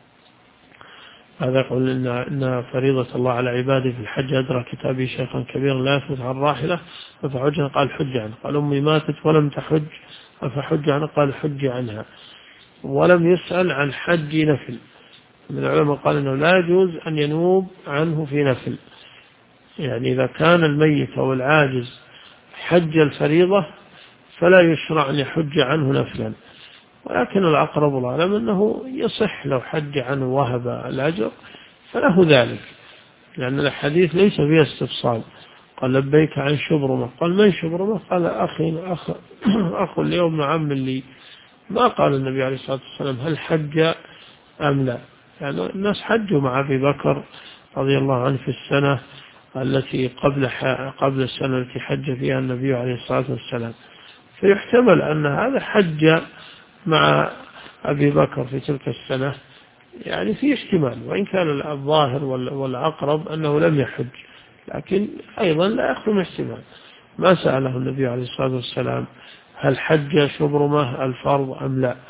Speaker 2: هذا يقول إن فريضة الله على عباده في الحج أدرى كتابي شيخا كبيرا لا يثبت عن راحلة فحج، قال حج عنه. قال أمي ماتت ولم تحج فحج عنها، قال حج عنها. ولم يسأل عن حج نفل، من العلماء قال إنه لا يجوز أن ينوب عنه في نفل، يعني إذا كان الميت أو العاجز حج الفريضة فلا يشرع أن يحج عنه نفلا، ولكن الأقرب العالم أنه يصح لو حج عنه وهب الأجر فله ذلك، لأن الحديث ليس فيه استفصال. قال لبيك عن شبرمة، قال من شبرمة؟ قال أخ لي وابن عم لي، ما قال النبي عليه الصلاة والسلام هل حج أم لا، يعني الناس حجوا مع أبي بكر رضي الله عنه في السنة التي قبل السنة التي حج فيها النبي عليه الصلاة والسلام، فيحتمل أن هذا حج مع أبي بكر في تلك السنة، يعني في احتمال، وإن كان الظاهر والأقرب أنه لم يحج، لكن أيضا لا يخلو من احتمال. ما سأله النبي عليه الصلاة والسلام هل حج شبرمة الفرض أم لا،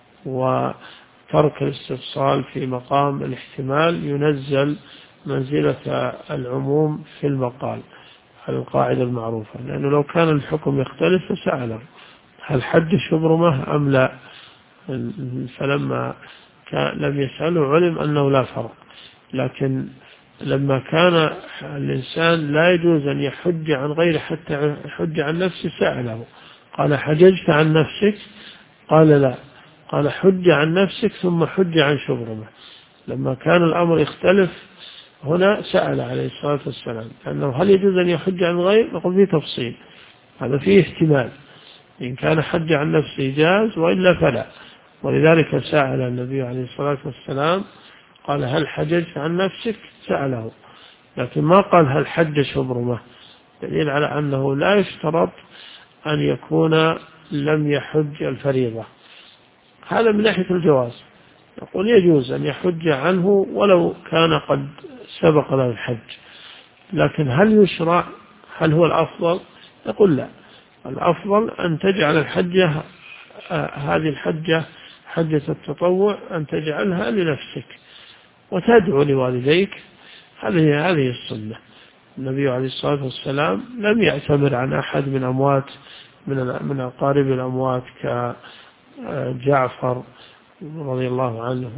Speaker 2: وترك الاستفصال في مقام الاحتمال ينزل منزلة العموم في المقال، على القاعدة المعروفة، لأنه لو كان الحكم يختلف فسأله هل حج شبرمة أم لا، فلما لم يسأله علم أنه لا فرق. لكن لما كان الإنسان لا يجوز أن يحج عن غيره حتى يحج عن نفسه سأله، قال حججت عن نفسك؟ قال لا، قال حج عن نفسك ثم حج عن شبرمة. لما كان الأمر يختلف هنا سأل عليه الصلاة والسلام، لأنه هل يجوز أن يحج عن غير؟ نقول فيه تفصيل، هذا فيه احتمال، إن كان حج عن نفسه جاز وإلا فلا. ولذلك سأل النبي عليه الصلاة والسلام قال هل حججت عن نفسك؟ سأله، لكن ما قال هل حج شبرمة، دليل على أنه لا يشترط أن يكون لم يحج الفريضة. هذا من ناحية الجواز، يقول يجوز أن يحج عنه ولو كان قد سبق له الحج. لكن هل يشرع؟ هل هو الأفضل؟ يقول لا، الأفضل أن تجعل الحجة هذه الحجة حجة التطوع أن تجعلها لنفسك وتدعو لوالديك، هذه السنة. النبي عليه الصلاة والسلام لم يعتمر عن أحد من أموات من أقارب الأموات كجعفر رضي الله عنه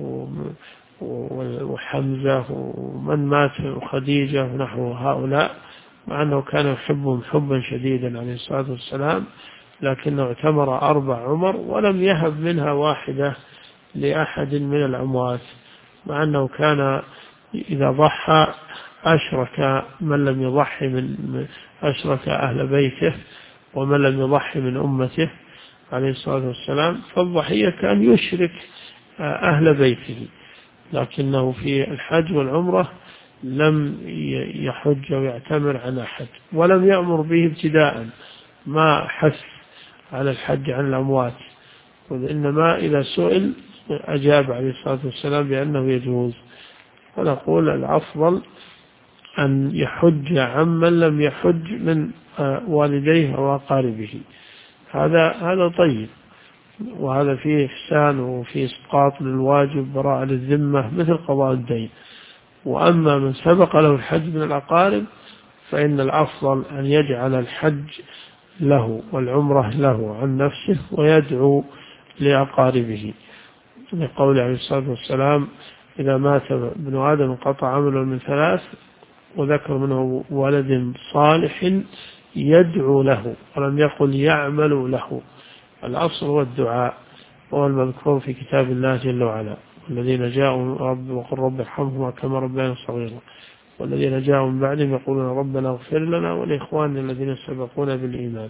Speaker 2: وحمزة ومن مات وخديجة ونحو هؤلاء، مع أنه كان يحبهم حبا شديدا عليه الصلاة والسلام، لكنه اعتمر 4 عمر ولم يهب منها واحدة لأحد من الأموات، مع أنه كان إذا ضحى أشرك من لم يضحي أشرك أهل بيته ومن لم يضحي من أمته عليه الصلاة والسلام. فالضحية كان يشرك أهل بيته، لكنه في الحج والعمرة لم يحج ويعتمر عن أحد، ولم يأمر به ابتداء، ما حث على الحج عن الأموات، وإنما إذا سئل أجاب عليه الصلاة والسلام بأنه يجوز. ونقول الأفضل أن يحج عمن لم يحج من والديه وأقاربه، هذا طيب، وهذا فيه إحسان وفيه إسقاط للواجب براءة للذمة مثل قضاء الدين. وأما من سبق له الحج من الأقارب فإن الأفضل أن يجعل الحج له والعمرة له عن نفسه ويدعو لأقاربه، لقول عليه الصلاة والسلام إذا مات ابن آدم انقطع عمله من 3، وذكر منه ولد صالح يدعو له، ولم يقل يعمل له. الأصل هو الدعاء، وهو المذكور في كتاب الله جل وعلا، والذين جاءوا وقل رب ارحمهما كما ربياني صغيرا، والذين جاءوا من بعدهم يقولون ربنا اغفر لنا ولإخواننا الذين سبقونا بالإيمان.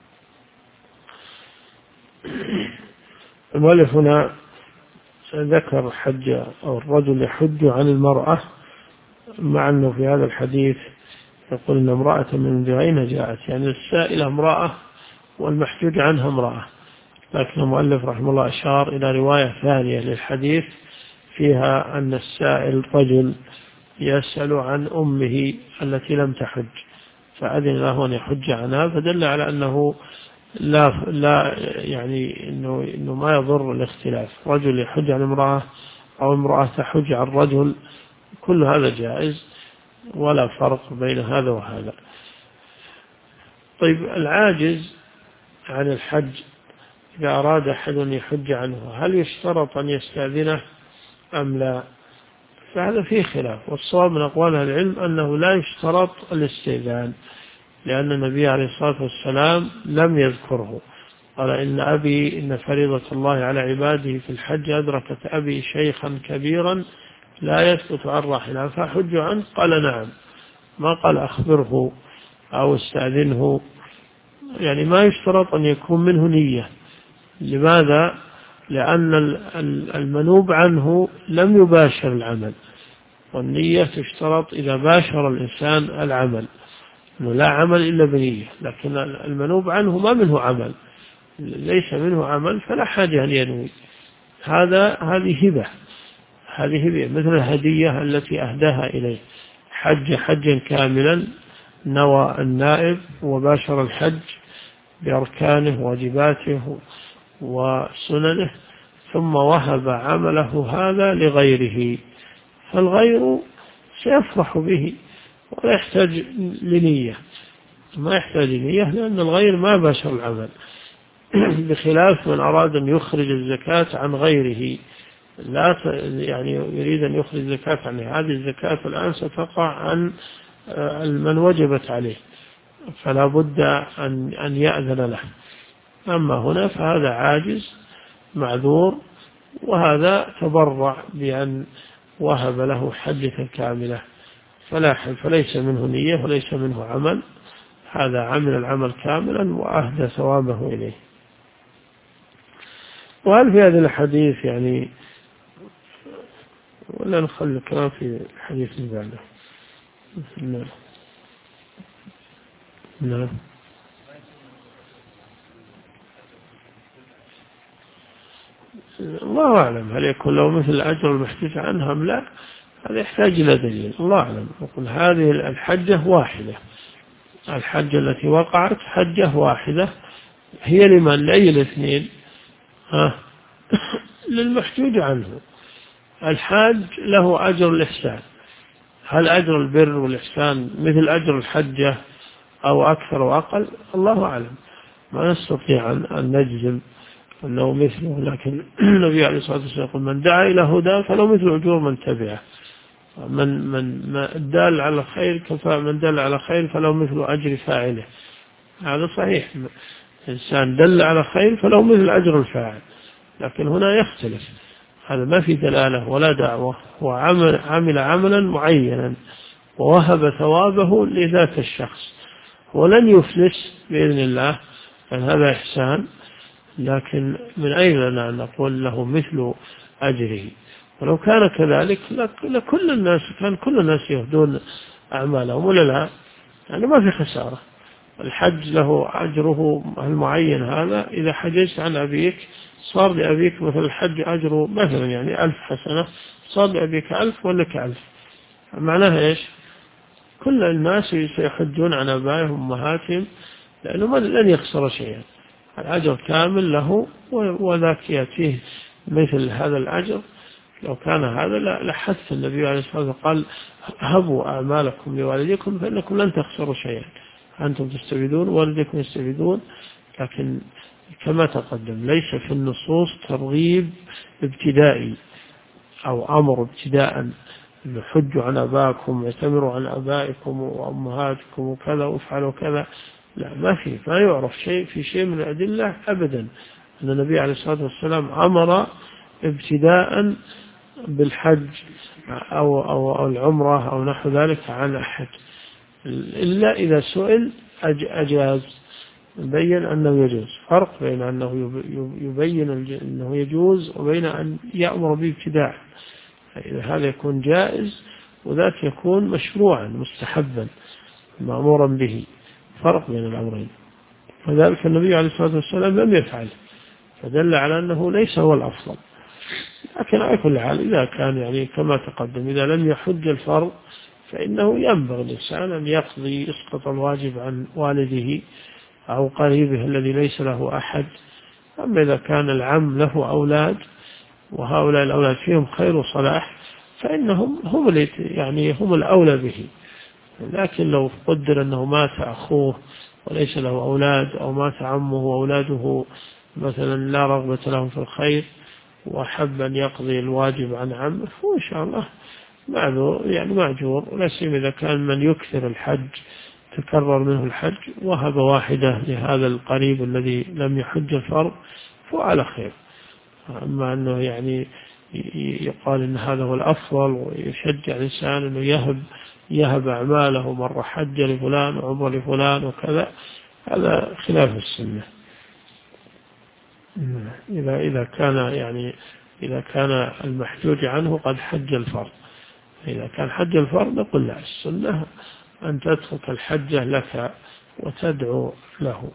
Speaker 2: المؤلف هنا ذكر حج أو الرجل يحج عن المرأة، مع أنه في هذا الحديث يقول إن امرأة من أين جاءت، يعني السائلة امرأة والمحجوج عنها امرأة، لكن المؤلف رحمه الله أشار إلى رواية ثانية للحديث فيها أن السائل رجل يسأل عن أمه التي لم تحج، فأذن له أن يحج عنها، فدل على أنه لا يعني إنه ما يضر الاختلاف، رجل يحج عن امرأة أو امرأة تحج عن رجل، كل هذا جائز ولا فرق بين هذا وهذا. طيب العاجز عن الحج إذا أراد أحد أن يحج عنه هل يشترط أن يستأذنه أم لا؟ فهذا فيه خلاف، والصواب من أقوال العلم أنه لا يشترط الاستئذان، لأن النبي عليه الصلاة والسلام لم يذكره، قال إن فريضة الله على عباده في الحج أدركت أبي شيخا كبيرا لا يثبت عن راحلة فحج عنه، قال نعم، ما قال أخبره أو استأذنه. يعني ما يشترط أن يكون منه نية. لماذا؟ لأن المنوب عنه لم يباشر العمل، والنية تشترط إذا باشر الإنسان العمل، إنه لا عمل إلا بنية، لكن المنوب عنه ما منه عمل، ليس منه عمل فلا حاجة أن ينوي. هذه هبة مثل الهدية التي أهداها إليه، حجا كاملا، نوى النائب وباشر الحج بأركانه واجباته وسننه، ثم وهب عمله هذا لغيره، فالغير سيفرح به ولا يحتاج لنية، لأن الغير ما باشر العمل. بخلاف من أراد أن يخرج الزكاة عن غيره، لا يعني يريد أن يخرج الزكاة عنه، هذه الزكاة الآن ستقع عن من وجبت عليه، فلا بد أن يأذن له. أما هنا فهذا عاجز معذور، وهذا تبرع بأن وهب له حجة كاملة، فليس منه نية وليس منه عمل، هذا عمل العمل كاملا وأهدى ثوابه إليه. وهل في هذا الحديث يعني، ولا نخلي الكلام في الحديث اللي بعده؟ نعم. نعم. الله أعلم هل يكون له مثل الأجر المحجوج عنها أم لا، هذا يحتاج إلى دليل. الله أعلم. يقول هذه الحجة واحدة، الحجة التي وقعت حجة واحدة، هي لمن؟ لأي الاثنين؟ للمحجوج عنه. الحاج له أجر الإحسان، هل أجر البر والإحسان مثل أجر الحجة أو أكثر وأقل؟ الله أعلم، ما نستطيع أن نجزم أنه مثله، لكن النبي عليه الصلاة والسلام يقول من دعا إلى هدى فلو مثل أجور من تبعه، من دل على خير من دل على خير فلو مثل أجر فاعله. هذا صحيح، إنسان دل على خير فلو مثل أجر الفاعل، لكن هنا يختلف، هذا ما في دلالة ولا دعوة، وعمل عملا معينا ووهب ثوابه لذات الشخص، ولن يفلس بإذن الله، يعني هذا إحسان، لكن من أين لنا أن نقول له مثل أجره؟ ولو كان كذلك لكل الناس كان كل الناس يهدون أعمالهم، ولا لا؟ يعني ما في خسارة. الحج له أجره المعين، هذا إذا حججت عن أبيك صار لأبيك مثل الحج أجره مثلا يعني 1000 حسنة، صار لأبيك 1000 ولك 1000. معناها إيش؟ كل الناس سيحجون عن أبائهم وأمهاتهم، لأنه لن يخسر شيئا، الأجر كامل له، وذاك يأتيه مثل هذا الأجر. لو كان هذا لحث النبي عليه الصلاة والسلام قال هبوا أعمالكم لوالديكم فإنكم لن تخسروا شيئا، أنتم تستفيدون والديكم يستفيدون. لكن كما تقدم ليس في النصوص ترغيب ابتدائي أو أمر ابتداء أن حجوا عن أبائكم واعتمروا عن أبائكم وأمهاتكم وكذا وافعلوا كذا، لا، ما يعرف شيء في شيء من الأدلة أبدا أن النبي عليه الصلاة والسلام أمر ابتداء بالحج أو العمرة أو نحو ذلك عن أحد، إلا إذا سئل أجاز، بين أنه يجوز. فرق بين أنه يبين أنه يجوز وبين أن يأمر بابتداء، هذا يكون جائز وذاك يكون مشروعا مستحبا مأمورا به، فرق بين الأمرين. وذلك النبي عليه الصلاة والسلام لم يفعل، فدل على أنه ليس هو الأفضل. لكن على كل حال إذا كان يعني كما تقدم إذا لم يحج الفرض فإنه ينبغي الإنسان أن يقضي يسقط الواجب عن والده أو قريبه الذي ليس له أحد. أما إذا كان العم له أولاد وهؤلاء الأولاد فيهم خير وصلاح فإنهم هم الأولى به. لكن لو قدر أنه مات أخوه وليس له أولاد، أو مات عمه وأولاده مثلا لا رغبة لهم في الخير وأحب أن يقضي الواجب عن عمه، فإن شاء الله معجور، ولا سيما إذا كان من يكثر الحج تكرر منه الحج وهب واحدة لهذا القريب الذي لم يحج الفرض فعلى خير. أما أنه يقال أن هذا هو الأفضل ويشجع الإنسان أنه يهب أعماله، مرة حج لفلان وعمر لفلان وكذا، هذا خلاف السنة. إذا كان المحجوج عنه قد حج الفرض، إذا كان حج الفرض نقول لا، السنة أن تترك الحجة لك وتدعو له.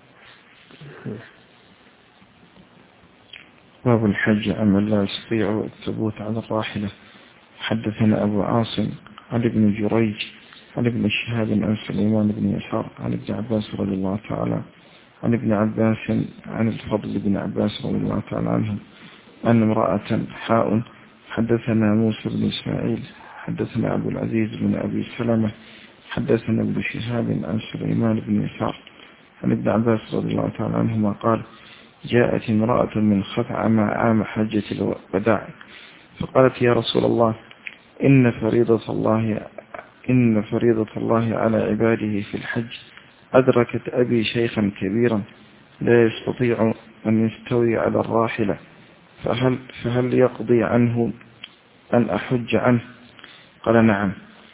Speaker 1: باب الحج أمن لا يستطيع الثبوت على الراحلة. حدثنا أبو عاصم عن ابن جريج عن ابن شهاب عن سليمان بن يسار عن ابن عباس رضي الله تعالى عن ابن عباس عن الفضل بن عباس رضي الله تعالى عنهم أن امرأة حدثنا موسى بن إسماعيل حدثنا أبو العزيز بن أبي سلمة حدثنا ابن شهاب عن سليمان بن يسار عن ابن عباس رضي الله تعالى عنهما قال جاءت امرأة من خثعم عام حجة الوداع فقالت يا رسول الله إن فريضة الله على عباده في الحج أدركت أبي شيخا كبيرا لا يستطيع أن يستوي على الراحلة فهل يقضي عنه أن أحج عنه؟ قال نعم.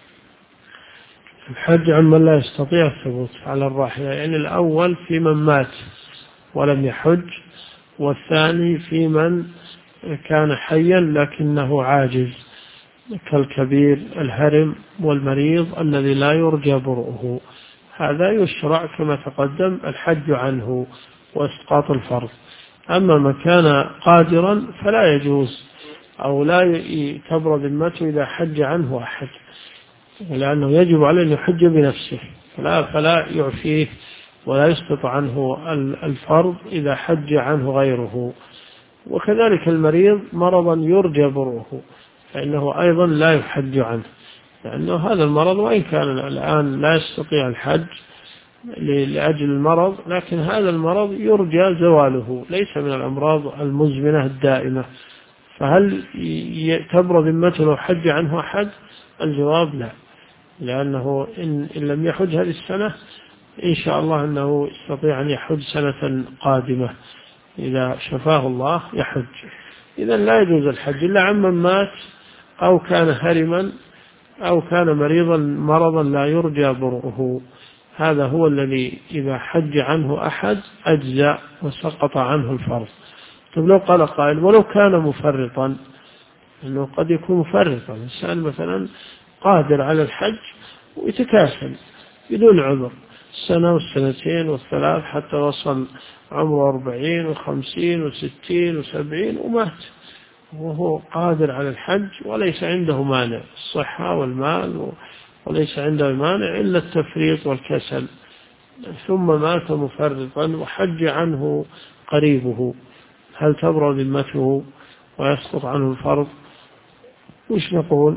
Speaker 2: الحج عن من لا يستطيع الثبوت على الراحلة، يعني الأول في من مات ولم يحج، والثاني في من كان حيا لكنه عاجز كالكبير الهرم والمريض الذي لا يرجى برؤه، هذا يشرع كما تقدم الحج عنه وإسقاط الفرض. أما من كان قادرا فلا يجوز أو لا تبرأ ذمته إذا حج عنه أحد، لأنه يجب عليه أن يحج بنفسه فلا يعفيه ولا يسقط عنه الفرض إذا حج عنه غيره. وكذلك المريض مرضا يرجى برؤه فإنه أيضا لا يحج عنه، لأنه هذا المرض وإن كان الآن لا يستطيع الحج لأجل المرض، لكن هذا المرض يرجى زواله، ليس من الأمراض المزمنة الدائمة، فهل تبرأ ذمته لو حج عنه أحد؟ الجواب لا، لأنه إن لم يحج هذه السنة إن شاء الله أنه يستطيع أن يحج سنة قادمة إذا شفاه الله يحج. إذا لا يجوز الحج إلا عمن مات أو كان هرما أو كان مريضا مرضا لا يرجى برؤه، هذا هو الذي إذا حج عنه أحد أجزأ وسقط عنه الفرض. طيب لو قال قائل ولو كان مفرطا، أنه قد يكون مفرطا، الإنسان مثلا قادر على الحج ويتكاسل بدون عذر سنة والسنتين والثلاث حتى وصل عمره 40 و50 و60 و70 ومات وهو قادر على الحج وليس عنده مانع الصحة والمال وليس عنده مانع إلا التفريط والكسل، ثم مات مفرطا وحج عنه قريبه، هل تبرأ ذمته ويسقط عنه الفرض؟ وش نقول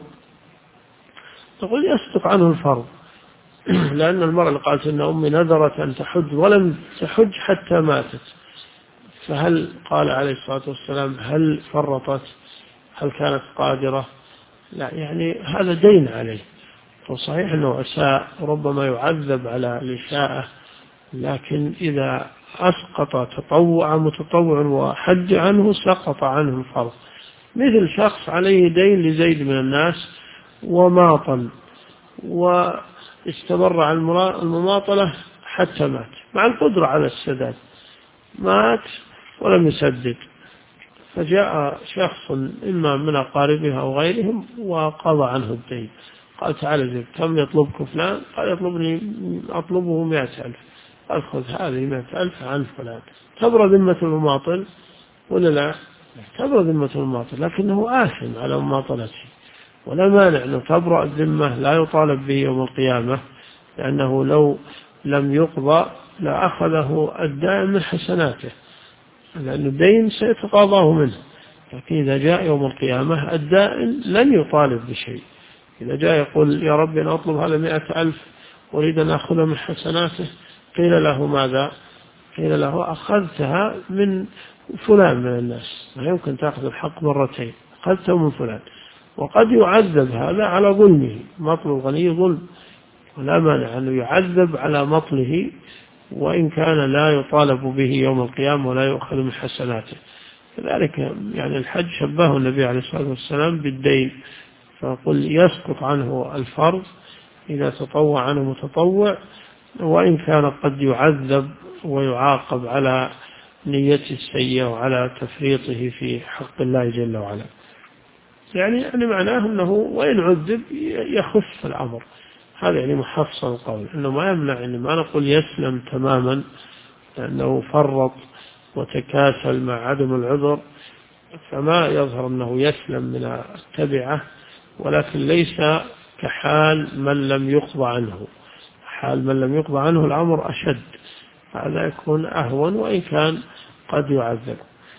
Speaker 2: يسقط عنه الفرض، لأن المرأة اللي قالت إن أمي نذرت أن تحج ولم تحج حتى ماتت، فهل قال عليه الصلاة والسلام هل فرطت؟ هل كانت قادرة؟ لا، يعني هذا دين عليه، وصحيح أنه أساء ربما يعذب على الإساءة، لكن إذا أسقط متطوع وحج عنه سقط عنه الفرض، مثل شخص عليه دين لزيد من الناس وماطل واستمر على المماطلة حتى مات مع القدرة على السداد، مات ولم يسدد، فجاء شخص إما من أقاربه أو غيرهم وقضى عنه الدين، قال تعالى زيد كم يطلبك فلان؟ قال أطلبه 100,000، قال خذ هذه 100,000 عن فلان، تبرأ ذمة المماطل ولا لا؟ تبرأ ذمة المماطل، لكنه آثم على مماطلته، ولا مانع أنه تبرأ الذمة لا يطالب به يوم القيامة، لأنه لو لم يقضى لأخذه الدائم من حسناته، لأن الدين سيتقاضاه منه، لكن إذا جاء يوم القيامة الدائن لن يطالب بشيء، إذا جاء يقول يا رب أنا أطلب هذا 100,000 أريد أن أخذها من حسناته، قيل له ماذا؟ قيل له أخذتها من فلان من الناس، ما يمكن تأخذ الحق مرتين، أخذته من فلان، وقد يعذب هذا على ظلمه، مطل الغني ظلم، ولا مانع أنه يعذب على مطله وإن كان لا يطالب به يوم القيامة ولا يؤخذ من حسناته. كذلك يعني الحج شبهه النبي عليه الصلاة والسلام بالدين، فقل يسقط عنه الفرض إذا تطوع عنه متطوع، وإن كان قد يعذب ويعاقب على نيته السيئة وعلى تفريطه في حق الله جل وعلا. يعني معناه أنه وإن عذب يخف الأمر، هذا يعني محصل القول، أنه ما يمنع، أنه ما نقول يسلم تماما لأنه فرط وتكاسل مع عدم العذر، فما يظهر أنه يسلم من التبعة، ولكن ليس كحال من لم يقضى عنه، حال من لم يقضى عنه الأمر أشد، هذا يكون أهون وإن كان قد يعذب.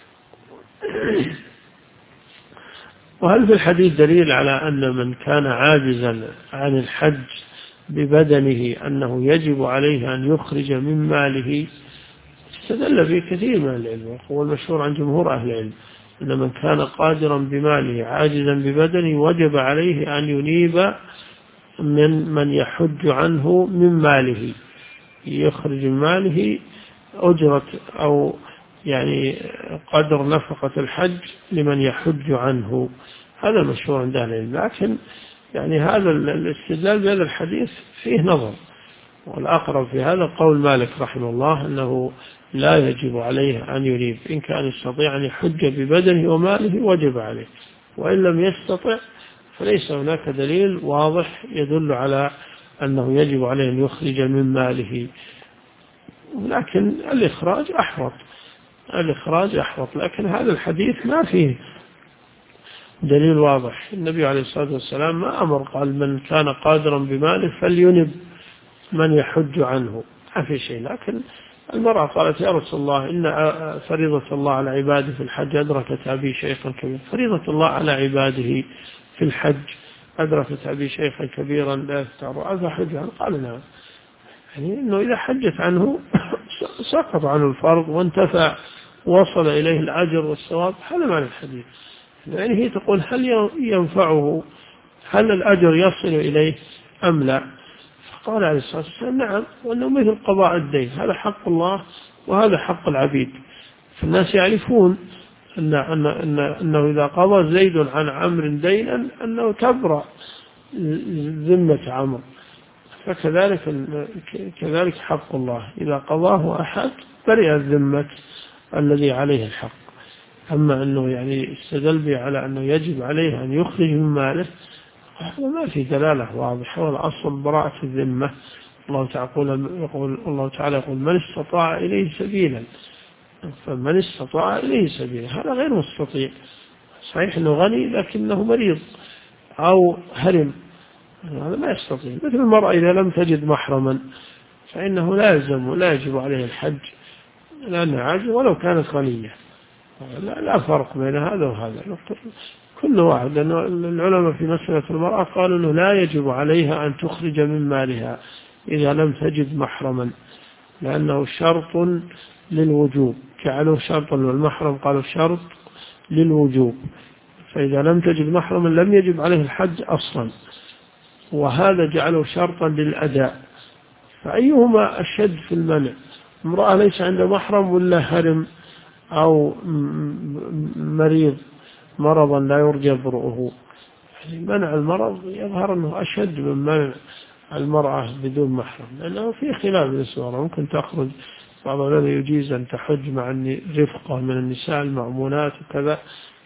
Speaker 2: وهل في الحديث دليل على أن من كان عاجزا عن الحج ببدنه أنه يجب عليه أن يخرج من ماله استدل به كثير من العلم، هو المشهور عن جمهور أهل العلم أن من كان قادرا بماله عاجزا ببدنه وجب عليه أن ينيب من يحج عنه من ماله، يخرج من ماله أجرة أو يعني قدر نفقة الحج لمن يحج عنه. هذا المشهور عند أهل العلم، لكن يعني هذا الاستدلال بهذا الحديث فيه نظر، والأقرب في هذا قول مالك رحمه الله أنه لا يجب عليه أن ينيب، إن كان يستطيع أن يحج ببدنه وماله وجب عليه، وإن لم يستطع فليس هناك دليل واضح يدل على أنه يجب عليه أن يخرج من ماله. لكن الإخراج أحوط، لكن هذا الحديث ما فيه دليل واضح. النبي عليه الصلاة والسلام ما أمر قال من كان قادرا بماله فلينب من يحج عنه، ما في شيء. لكن المرأة قالت يا رسول الله إن فريضة الله على عباده في الحج أدركت أبي شيخا كبيرا، فريضة الله على عباده في الحج أدركت أبي شيخا كبيرا لا يستطيع أفحج عنه؟ قال نعم، يعني إنه إذا حجت عنه سقط عنه الفرض وانتفع وصل إليه الأجر والثواب. هذا معنى الحديث. يعني هي تقول هل ينفعه، هل الأجر يصل إليه أم لا؟ فقال عليه الصلاة والسلام نعم، وأنه مثل قضاء الدين، هذا حق الله وهذا حق العبيد. فالناس يعرفون أنه إذا قضى زيد عن عمرو دينا أنه تبرأ ذمة عمرو، فكذلك حق الله إذا قضاه أحد برئ الذمة الذي عليه الحق. أما أنه يعني استدل به على أنه يجب عليه أن يخرج من ماله، هذا ما في دلالة واضحة، والأصل براءة الذمة. الله تعالى يقول من استطاع إليه سبيلا، فمن استطاع إليه سبيلا هذا غير مستطيع، صحيح أنه غني لكنه مريض أو هرم، هذا ما يستطيع. مثل المرأة إذا لم تجد محرما فإنه لا يلزم ولا يجب عليه الحج لأنها عاجز ولو كانت غنية، لا فرق بين هذا وهذا، كل واحد. لأن العلماء في مسألة المرأة قالوا أنه لا يجب عليها أن تخرج من مالها إذا لم تجد محرما، لأنه شرط للوجوب، جعلوه شرطا والمحرم قالوا شرط للوجوب، فإذا لم تجد محرما لم يجب عليه الحج أصلا، وهذا جعله شرطا للأداء. فأيهما أشد في المنع، امرأة ليس عندها محرم ولا هرم أو مريض مرضا لا يرجى برؤه؟ يعني منع المرض يظهر أنه أشد من منع المرأة بدون محرم، لأنه في خلاف السورة، ممكن تخرج بعض الذي يجيز أن تحج مع رفقة من النساء المأمونات وكذا.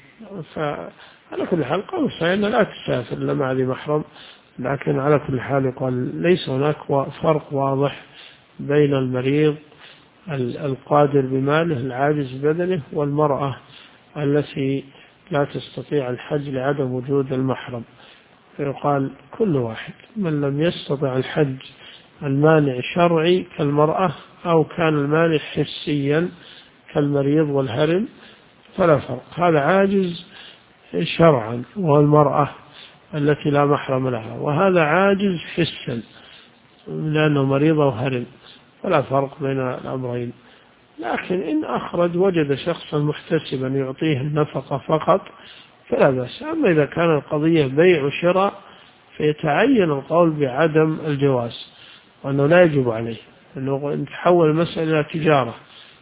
Speaker 2: فعلى كل حال قالوا صحيح لا تسافر إلا مع ذي محرم، لكن على كل حال يقال ليس هناك فرق واضح بين المريض القادر بماله العاجز بدنه والمرأة التي لا تستطيع الحج لعدم وجود المحرم. فيقال كل واحد من لم يستطع الحج المانع شرعي كالمرأة أو كان المانع حسيا كالمريض والهرم فلا فرق، هذا عاجز شرعا والمرأة التي لا محرم لها، وهذا عاجز حسا لأنه مريض وهرم، فلا فرق بين الأمرين. لكن إن أخرج وجد شخصا محتسبا يعطيه النفقة فقط فلا بأس. أما إذا كان القضية بيع وشراء فيتعين القول بعدم الجواز وأنه لا يجب عليه، أنه تحول المسألة إلى تجارة.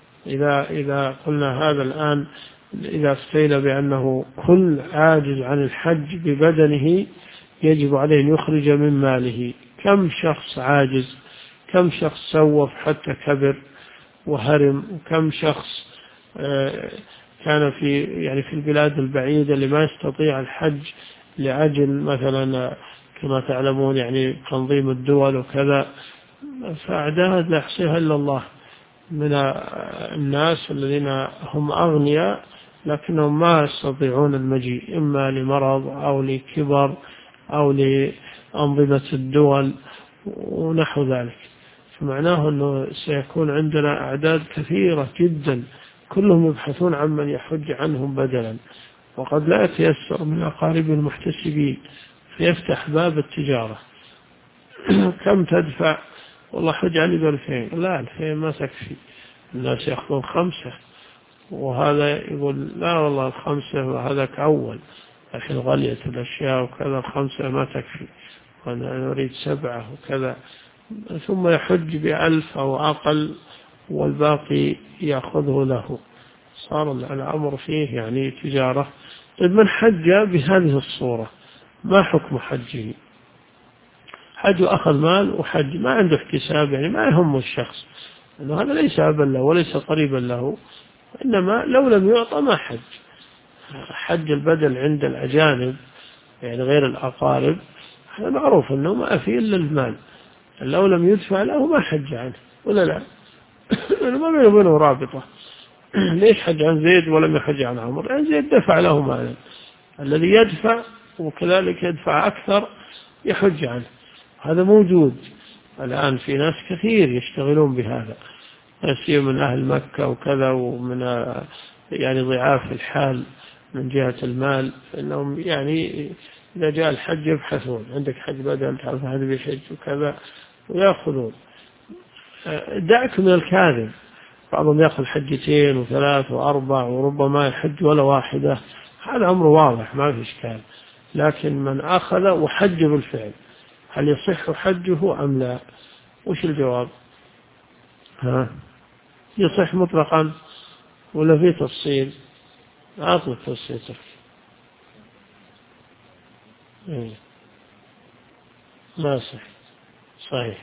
Speaker 2: إذا قلنا هذا الآن، إذا افتينا بأنه كل عاجز عن الحج ببدنه يجب عليه أن يخرج من ماله، كم شخص عاجز، كم شخص سوف حتى كبر وهرم، وكم شخص كان في البلاد البعيدة اللي ما يستطيع الحج لأجل مثلا كما تعلمون تنظيم الدول وكذا، فأعداد لا يحصيها إلا الله من الناس الذين هم أغنياء لكنهم ما يستطيعون المجيء إما لمرض أو لكبر أو لأنظمة الدول ونحو ذلك. فمعناه أنه سيكون عندنا أعداد كثيرة جدا كلهم يبحثون عن من يحج عنهم بدلا، وقد لا يتيسر من أقارب المحتسبين فيفتح باب التجارة. كم تدفع؟ والله حج عني ب2000، لا 2000 ما تكفي، الناس يأخذون 5 وهذا يقول لا والله 5 هذاك أول، الحين غليت الأشياء وكذا 5 ما تكفي وأنا نريد 7 وكذا، ثم يحج ب1000 أو أقل والباقي يأخذه له، صار الأمر فيه يعني تجارة. طيب من حج بهذه الصورة ما حكم حجه؟ حج أخذ مال وحج ما عنده احتساب، يعني ما يهم الشخص أنه هذا ليس أبا له وليس قريبا له، إنما لو لم يعطى ما حج. حج البدل عند الأجانب يعني غير الأقارب هذا معروف أنه ما فيه إلا المال، لو لم يدفع له ما حج عنه ولا لا ما بينه وبينه رابطة. ليش حج عن زيد ولم يحج عن عمرو؟ يعني زيد دفع له مالا، الذي يدفع وكذلك يدفع أكثر يحج عنه. هذا موجود الآن في ناس كثير يشتغلون بهذا، ناس من أهل مكة وكذا ومن يعني ضعاف الحال من جهة المال، إنهم يعني إذا جاء الحج يبحثون عندك حج بدل تعرف هذا بيحج وكذا ويأخذون. دعك من الكاذب، بعضهم يأخذ حجتين و3 و4 وربما يحج ولا واحدة، هذا أمر واضح ما في إشكال. لكن من أخذ وحج بالفعل هل يصح حجه أم لا؟ وش الجواب؟ يصح مطلقا ولا في تفصيل؟ أطلق تفصيل. ما صحيح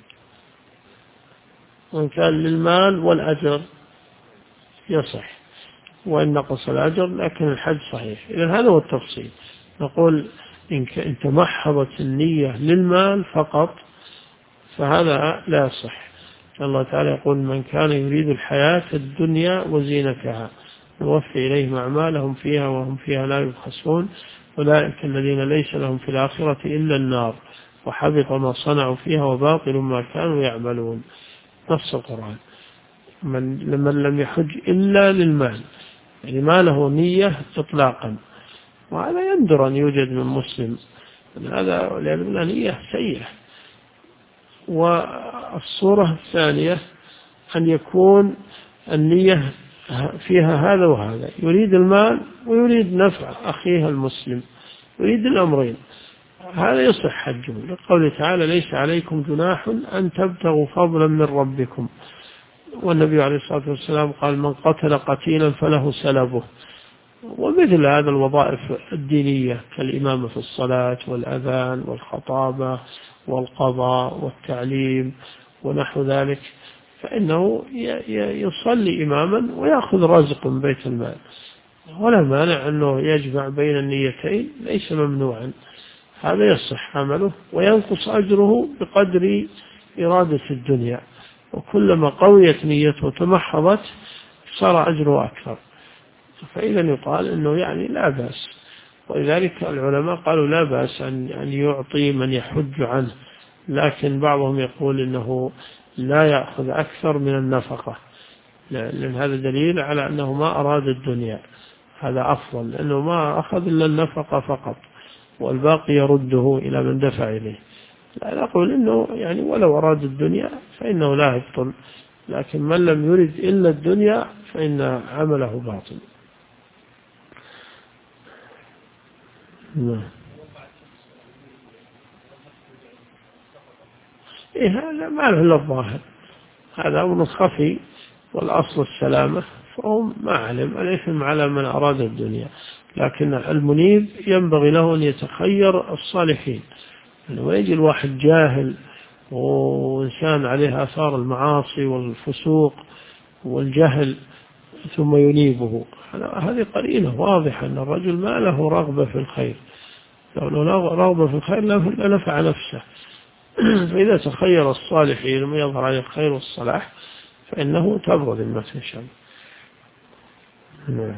Speaker 2: وإن كان للمال والأجر يصح، وإن نقص الأجر لكن الحج صحيح. إذن هذا هو التفصيل. نقول إن تمحضت النية للمال فقط فهذا لا يصح. الله تعالى يقول من كان يريد الحياة الدنيا وزينتها نوفي إليهم أعمالهم فيها وهم فيها لا يبخسون أولئك الذين ليس لهم في الآخرة إلا النار وحبط ما صنعوا فيها وباطل ما كانوا يعملون. نص القرآن. من لم يحج إلا للمال يعني ما له نية إطلاقا، وهذا يندر أن يوجد من مسلم هذا لأن نية سيئة. والصورة الثانية أن يكون النية فيها هذا وهذا، يريد المال ويريد نفع أخيه المسلم، يريد الأمرين، هذا يصح حجه لقوله تعالى ليس عليكم جناح أن تبتغوا فضلا من ربكم. والنبي عليه الصلاة والسلام قال من قتل قتيلا فله سلبه. ومثل هذا الوظائف الدينية كالإمامة في الصلاة والأذان والخطابة والقضاء والتعليم ونحو ذلك فإنه يصلي إماما ويأخذ رزق من بيت المال، ولا مانع أنه يجمع بين النيتين، ليس ممنوعا، هذا يصح عمله وينقص أجره بقدر إرادة الدنيا، وكلما قويت نيته وتمحضت صار أجره أكثر، فإذا يقال أنه يعني لا بأس. ولذلك العلماء قالوا لا بأس أن يعطي من يحج عنه، لكن بعضهم يقول أنه لا يأخذ أكثر من النفقة، لأن هذا دليل على أنه ما أراد الدنيا، هذا أفضل لأنه ما أخذ إلا النفقة فقط والباقي يرده إلى من دفع إليه. لا نقول إنه يعني ولو أراد الدنيا فإنه لا يبطل، لكن من لم يرد إلا الدنيا فإن عمله باطل. هذا ما له إلا الظاهر، هذا أمر خفي والأصل السلامة، فهم ما علم الإثم على من أراد الدنيا، لكن المنيب ينبغي له أن يتخير الصالحين، لما يجي الواحد جاهل وإنسان عليه آثار المعاصي والفسوق والجهل ثم ينيبه، هذه قرينة واضحة أن الرجل ما له رغبة في الخير، لو له رغبة في الخير لنفع نفسه. فإذا تخير الصالحين وما يظهر عليه الخير والصلاح فإنه تبرد المسح إن شاء الله.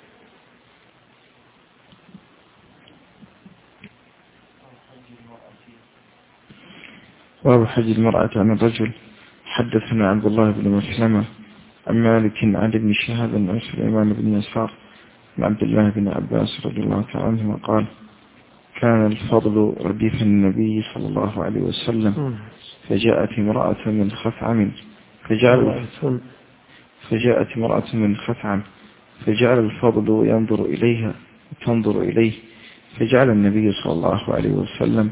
Speaker 1: باب حج المرأة عن الرجل. حدثنا عبد الله بن مسلمة عن مالك عن ابن شهاب عن سليمان بن يسار عن عبد الله بن عباس رضي الله تعالى عنهما قال كان الفضل رديف النبي صلى الله عليه وسلم فجاءت امرأة من خثعم فجاءت امرأة من خثعم فجعل الفضل ينظر إليها وتنظر إليه، فجعل النبي صلى الله عليه وسلم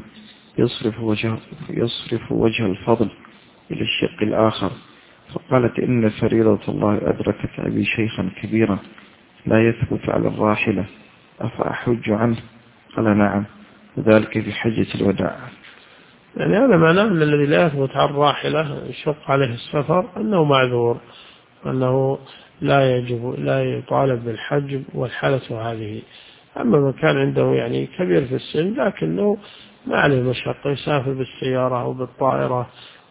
Speaker 1: يصرف وجه الفضل إلى الشق الآخر، فقالت إن فريضة الله أدركت أبي شيخا كبيرا لا يثبت على الراحلة أفأحج عنه؟ قال نعم، وذلك في حجة الوداع.
Speaker 2: يعني هذا معناه أن الذي لا يثبت على الراحلة يشق عليه السفر أنه معذور، أنه لا يطالب بالحج والحالة هذه. أما من كان عنده يعني كبير في السن لكنه ما عليه مشقة، يسافر بالسيارة أو بالطائرة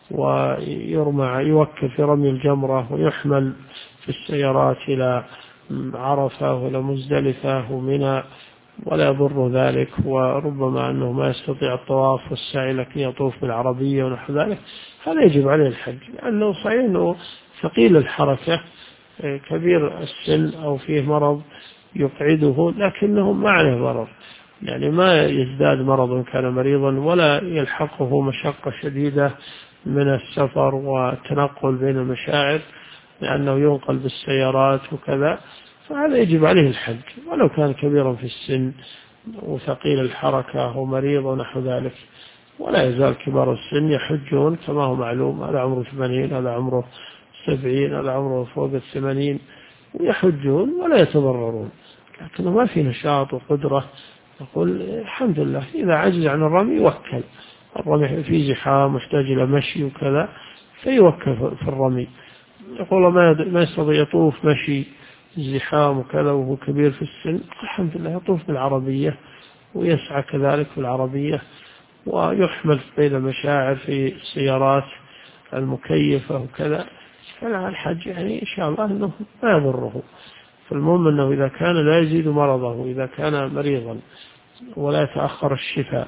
Speaker 2: يوكل في رمي الجمرة ويحمل في السيارات إلى عرفة وإلى مزدلفة ومنى ولا يضر ذلك، وربما أنه ما يستطيع الطواف والسعي لكن يطوف بالعربية ونحو ذلك، هذا يجب عليه الحج، لأنه صحيح أنه ثقيل الحركة كبير السن أو فيه مرض يقعده، لكنه ما عليه ضرر، يعني ما يزداد مرض إن كان مريضا ولا يلحقه مشقة شديدة من السفر والتنقل بين المشاعر لأنه ينقل بالسيارات وكذا، فهذا يجب عليه الحج ولو كان كبيرا في السن وثقيل الحركة ومريض ونحو ذلك. ولا يزال كبار السن يحجون كما هو معلوم، هذا عمره 80، هذا عمره 70، هذا عمره فوق 80، ويحجون ولا يتضررون، لكنه ما في نشاط وقدرة. يقول الحمد لله إذا عجز عن الرمي يوكل، الرمي في زحام محتاج إلى مشي وكذا فيوكل في الرمي. يقول ما يستطيع يطوف مشي الزحام وكذا وهو كبير في السن، الحمد لله يطوف بالعربية ويسعى كذلك بالعربية ويحمل بين المشاعر في السيارات المكيفة وكذا، فلا الحج يعني إن شاء الله أنه ما يضره. فالمهم أنه إذا كان لا يزيد مرضه، إذا كان مريضا ولا يتأخر الشفاء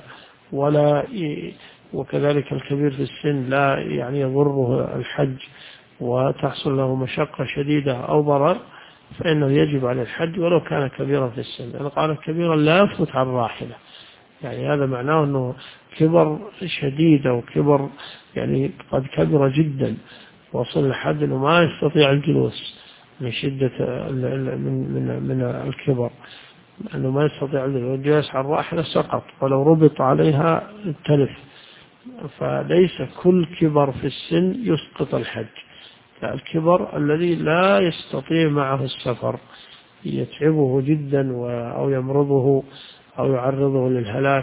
Speaker 2: وكذلك الكبير في السن لا يعني يضره الحج وتحصل له مشقة شديدة أو ضرر، فإنه يجب عليه الحج ولو كان كبيرا في السن. أنا قال كبيرا لا يفوت على الراحلة، يعني هذا معناه أنه كبر شديد أو كبر يعني قد كبر جدا وصل لحد أنه ما يستطيع الجلوس من شدة من الكبر، أنه ما يستطيع الجلوس على الراحلة سقط ولو ربط عليها تلف. فليس كل كبر في السن يسقط الحج، الكبر الذي لا يستطيع معه السفر يتعبه جدا أو يمرضه أو يعرضه للهلاك.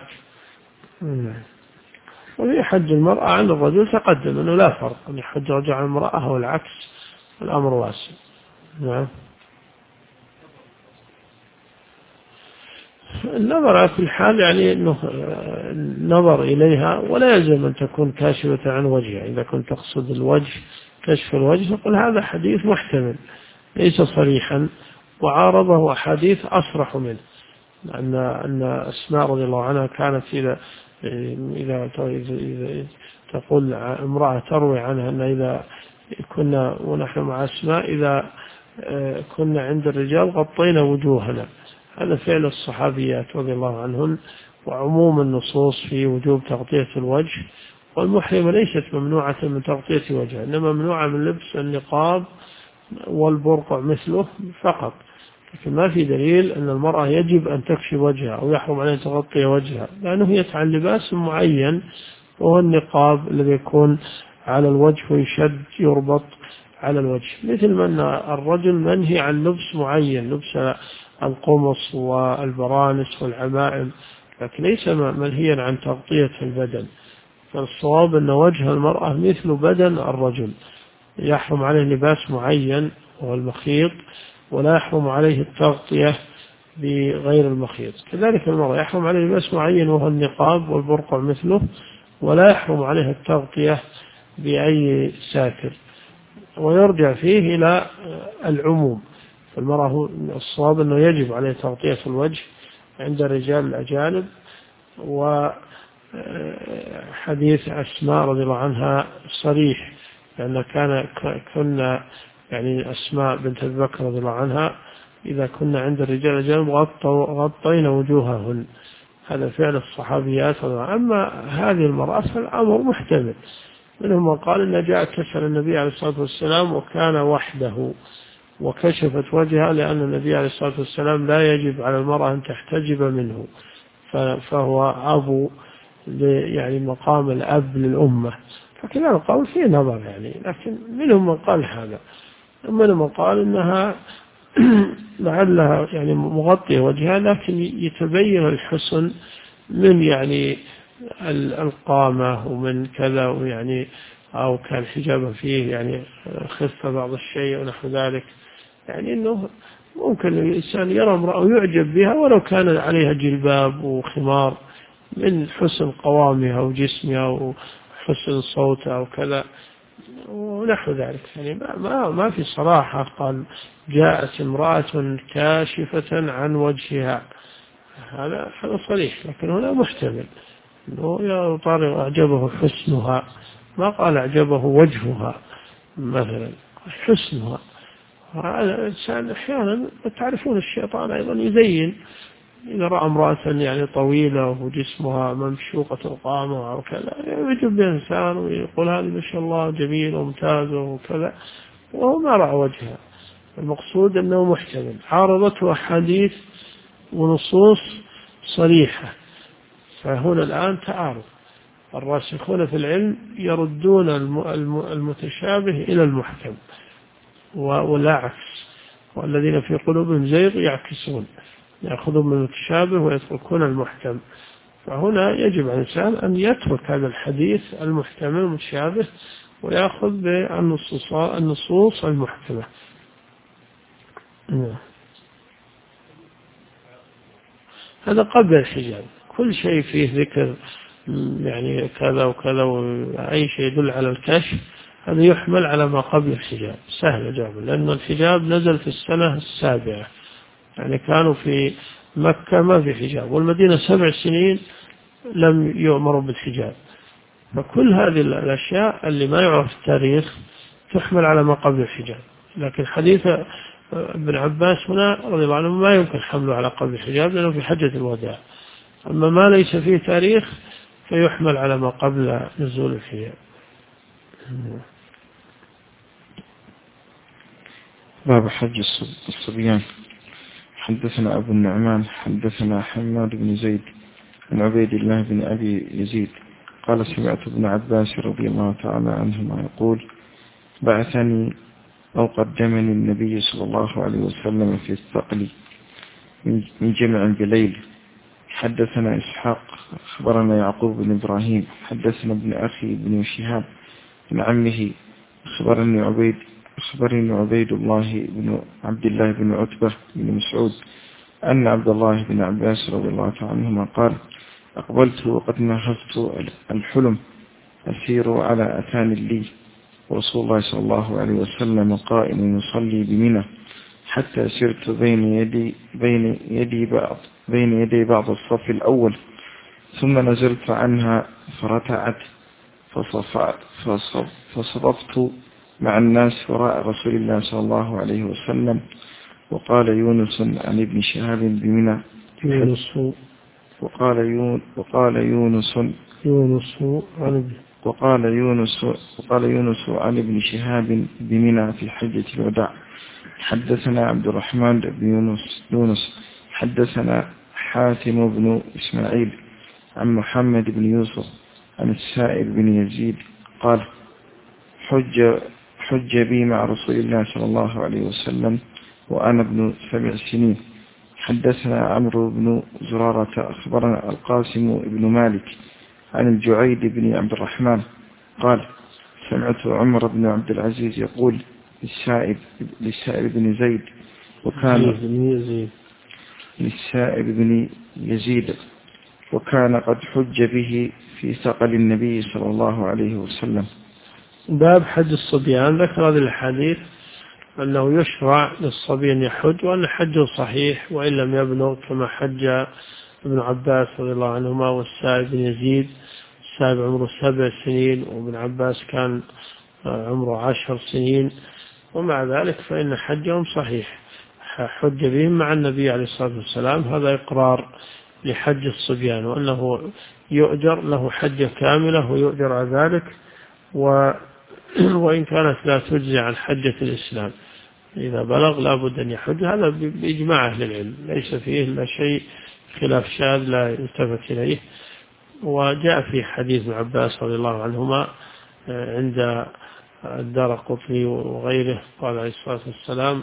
Speaker 2: وفي حج المرأة عن الرجل تقدم أنه لا فرق أن يحج رجل عن المرأة والعكس، الأمر واسع. نعم. النظر على كل حال يعني أنه نظر إليها ولا يلزم أن تكون كاشفة عن وجهها، إذا كنت تقصد الوجه كشف الوجه نقول هذا حديث محتمل ليس صريحا، وعارضه أحاديث أصرح منه، أن أسماء رضي الله عنها كانت إذا تقول امرأة تروي عنها أن إذا كنا ونحن مع أسماء إذا كنا عند الرجال غطينا وجوهنا، هذا فعل الصحابيات رضي الله عنهن، وعموم النصوص في وجوب تغطية الوجه، والمحرمة ليست ممنوعة من تغطية وجهها، إنما ممنوعة من لبس النقاب والبرقع مثله فقط، لكن ما في دليل أن المرأة يجب أن تكشف وجهها أو يحرم عليها تغطي وجهها، لأنه يتعلم لباس معين وهو النقاب الذي يكون على الوجه ويشد يربط على الوجه، مثل ما أن الرجل منهي عن لبس معين، لبس القمص والبرانس والعمائم، لكن ليس منهيا عن تغطية البدن. فالصواب أن وجه المرأة مثل بدن الرجل، يحرم عليه لباس معين وهو المخيط، ولا يحرم عليه التغطية بغير المخيط. كذلك المرأة يحرم عليه لباس معين وهو النقاب والبرقع مثله، ولا يحرم عليه التغطية بأي ساتر، ويرجع فيه إلى العموم. فالمرأة الصواب أنه يجب عليه تغطية الوجه عند الرجال الأجانب. وحديث أسماء رضي الله عنها صريح، لأن كنا يعني أسماء بنت أبي بكر رضي الله عنها إذا كنا عند الرجال الأجانب غطينا وجوههن، هذا فعل الصحابيات. أما هذه المرأة فالأمر محتمل، منهم من قال إنها جاءت تسأل النبي عليه الصلاة والسلام وكان وحده وكشفت وجهها، لأن النبي عليه الصلاة والسلام لا يجب على المرأة أن تحتجب منه، فهو أبو يعني مقام الأب للأمة. فكلا القول فيه نظر يعني، لكن منهم من قال هذا، ومنهم من قال إنها لعلها يعني مغطية وجهها، لكن يتبين الحسن من يعني القامة ومن كذا، ويعني أو كان حجابه فيه يعني خف بعض الشيء ونحو ذلك، يعني أنه ممكن الإنسان يرى امرأة ويعجب بها ولو كان عليها جلباب وخمار، من حسن قوامها وجسمها وحسن صوتها وكذا ونحو ذلك. يعني ما في صراحة قال جاءت امرأة كاشفة عن وجهها، هذا صريح، لكن هنا محتمل أنه يا طارق أعجبه حسنها، ما قال أعجبه وجهها مثلا، حسنها. هذا الإنسان أحيانا تعرفون الشيطان أيضا يزين، إذا رأى امرأة يعني طويلة وجسمها ممشوقة القامة أو كذا يعجب بإنسان ويقول هذه ما شاء الله جميلة وممتازة وكذا، وهو ما رأى وجهها. المقصود أنه محتمل، عارضته أحاديث ونصوص صريحة، فهنا الآن تعارض. الراسخون في العلم يردون المتشابه إلى المحكم ولا عكس، والذين في قلوبهم زيغ يعكسون، يأخذون من المتشابه ويتركون المحكم. فهنا يجب على الإنسان أن يترك هذا الحديث المحتمل المتشابه ويأخذ بالنصوص المحكمة. هذا قبل الحجاب، كل شيء فيه ذكر يعني كذا وكذا وأي شيء يدل على الكشف هذا يحمل على ما قبل الحجاب، سهل جواب، لأن الحجاب نزل في السنة 7، يعني كانوا في مكة ما في حجاب، والمدينة 7 سنين لم يؤمروا بالحجاب. فكل هذه الأشياء اللي ما يعرف التاريخ تحمل على ما قبل الحجاب. لكن حديث ابن عباس هنا رضي الله عنه ما يمكن حمله على قبل الحجاب لأنه في حجة الوداع، أما ما ليس فيه تاريخ فيحمل على ما قبل نزول الحجاب.
Speaker 1: باب حج الصبيان. حدثنا أبو النعمان حدثنا حماد بن زيد عن عبيد الله بن أبي يزيد قال سمعت ابن عباس رضي الله تعالى عنهما يقول بعثني أو قدمني النبي صلى الله عليه وسلم في الثقل من جمع بليل. حدثنا إسحاق أخبرنا يعقوب بن إبراهيم حدثنا ابن أخي بن شهاب بن عمه أخبرني عبيد الله بن عبد الله بن عتبة بن مسعود أن عبد الله بن عباس رضي الله تعالى عنهما قال أقبلت وقد نهضت الحلم أسير على أتان لي ورسول الله صلى الله عليه وسلم قائم يصلي بمنى حتى سرت بين يدي بعض الصف الأول ثم نزلت عنها فرتعت فصففت مع الناس وراء رسول الله صلى الله عليه وسلم. وقال يونس عن ابن شهاب بمنى وقال يونس عن ابن شهاب بمنى في حجة الوداع. حدثنا عبد الرحمن بن يونس حدثنا حاتم بن إسماعيل عن محمد بن يوسف عن السائب بن يزيد قال حج بي مع رسول الله صلى الله عليه وسلم وأنا ابن 7 سنين. حدثنا عمرو بن زرارة أخبرنا القاسم بن مالك عن الجعيد بن عبد الرحمن قال سمعت عمر بن عبد العزيز يقول للسائب بن زيد وكان قد حج به في ثقل النبي صلى الله عليه وسلم.
Speaker 2: باب حج الصبيان. ذكر هذه الحديث أنه يشرع للصبي أن يحج، وأن حجه صحيح وإن لم يبلغ، كما حج ابن عباس رضي الله عنهما والسائب بن يزيد. السائب عمره 7 سنين وابن عباس كان عمره 10 سنين، ومع ذلك فإن حجهم صحيح، حج بهم مع النبي عليه الصلاة والسلام. هذا إقرار لحج الصبيان، وأنه يؤجر له حجة كاملة ويؤجر على ذلك وإن كانت لا تجزي عن حجة الإسلام، إذا بلغ لا بد أن يحج، هذا بإجماع أهل العلم، ليس فيه إلا شيء خلاف شاذ لا يلتفت إليه. وجاء في حديث ابن عباس رضي الله عنهما عند الدارقطني وغيره، قال عليه الصلاة والسلام: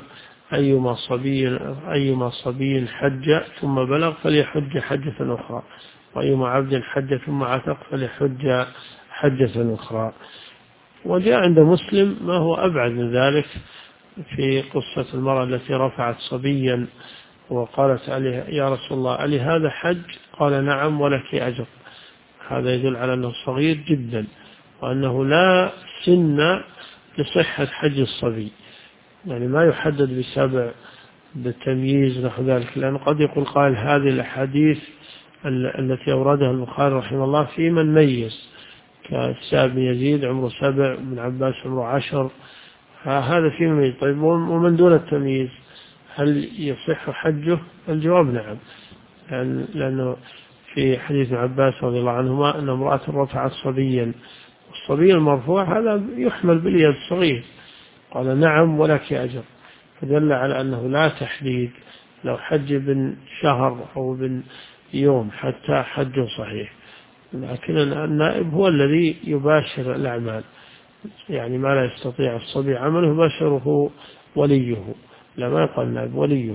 Speaker 2: أيما صبي حج ثم بلغ فليحج حجة أخرى، وأيما عبد حج ثم عتق فليحج حجة أخرى. وجاء عند مسلم ما هو أبعد من ذلك في قصة المرأة التي رفعت صبيا وقالت عليه: يا رسول الله ألي هذا حج؟ قال: نعم ولك أجر. هذا يدل على أنه صغير جدا، وأنه لا سن لصحة حج الصبي، يعني ما يحدد بسبع بالتمييز نحو ذلك، لأنه قد يقول قائل: هذه الأحاديث التي أوردها البخاري رحمه الله في من ميز، كساب بن يزيد عمره 7، ابن عباس عمره 10، هذا في من ميز. طيب ومن دون التمييز هل يصح حجه؟ الجواب نعم، لأنه في حديث ابن عباس رضي الله عنهما أن امرأة رفعت صبيا، الصبي المرفوع هذا يحمل باليد الصغير، قال: نعم ولك أجر، فدل على أنه لا تحديد، لو حج بن شهر أو بن يوم حتى حج صحيح. لكن النائب هو الذي يباشر الأعمال، يعني ما لا يستطيع الصبي عمله يباشره وليه، لا ما يقال نائب، وليه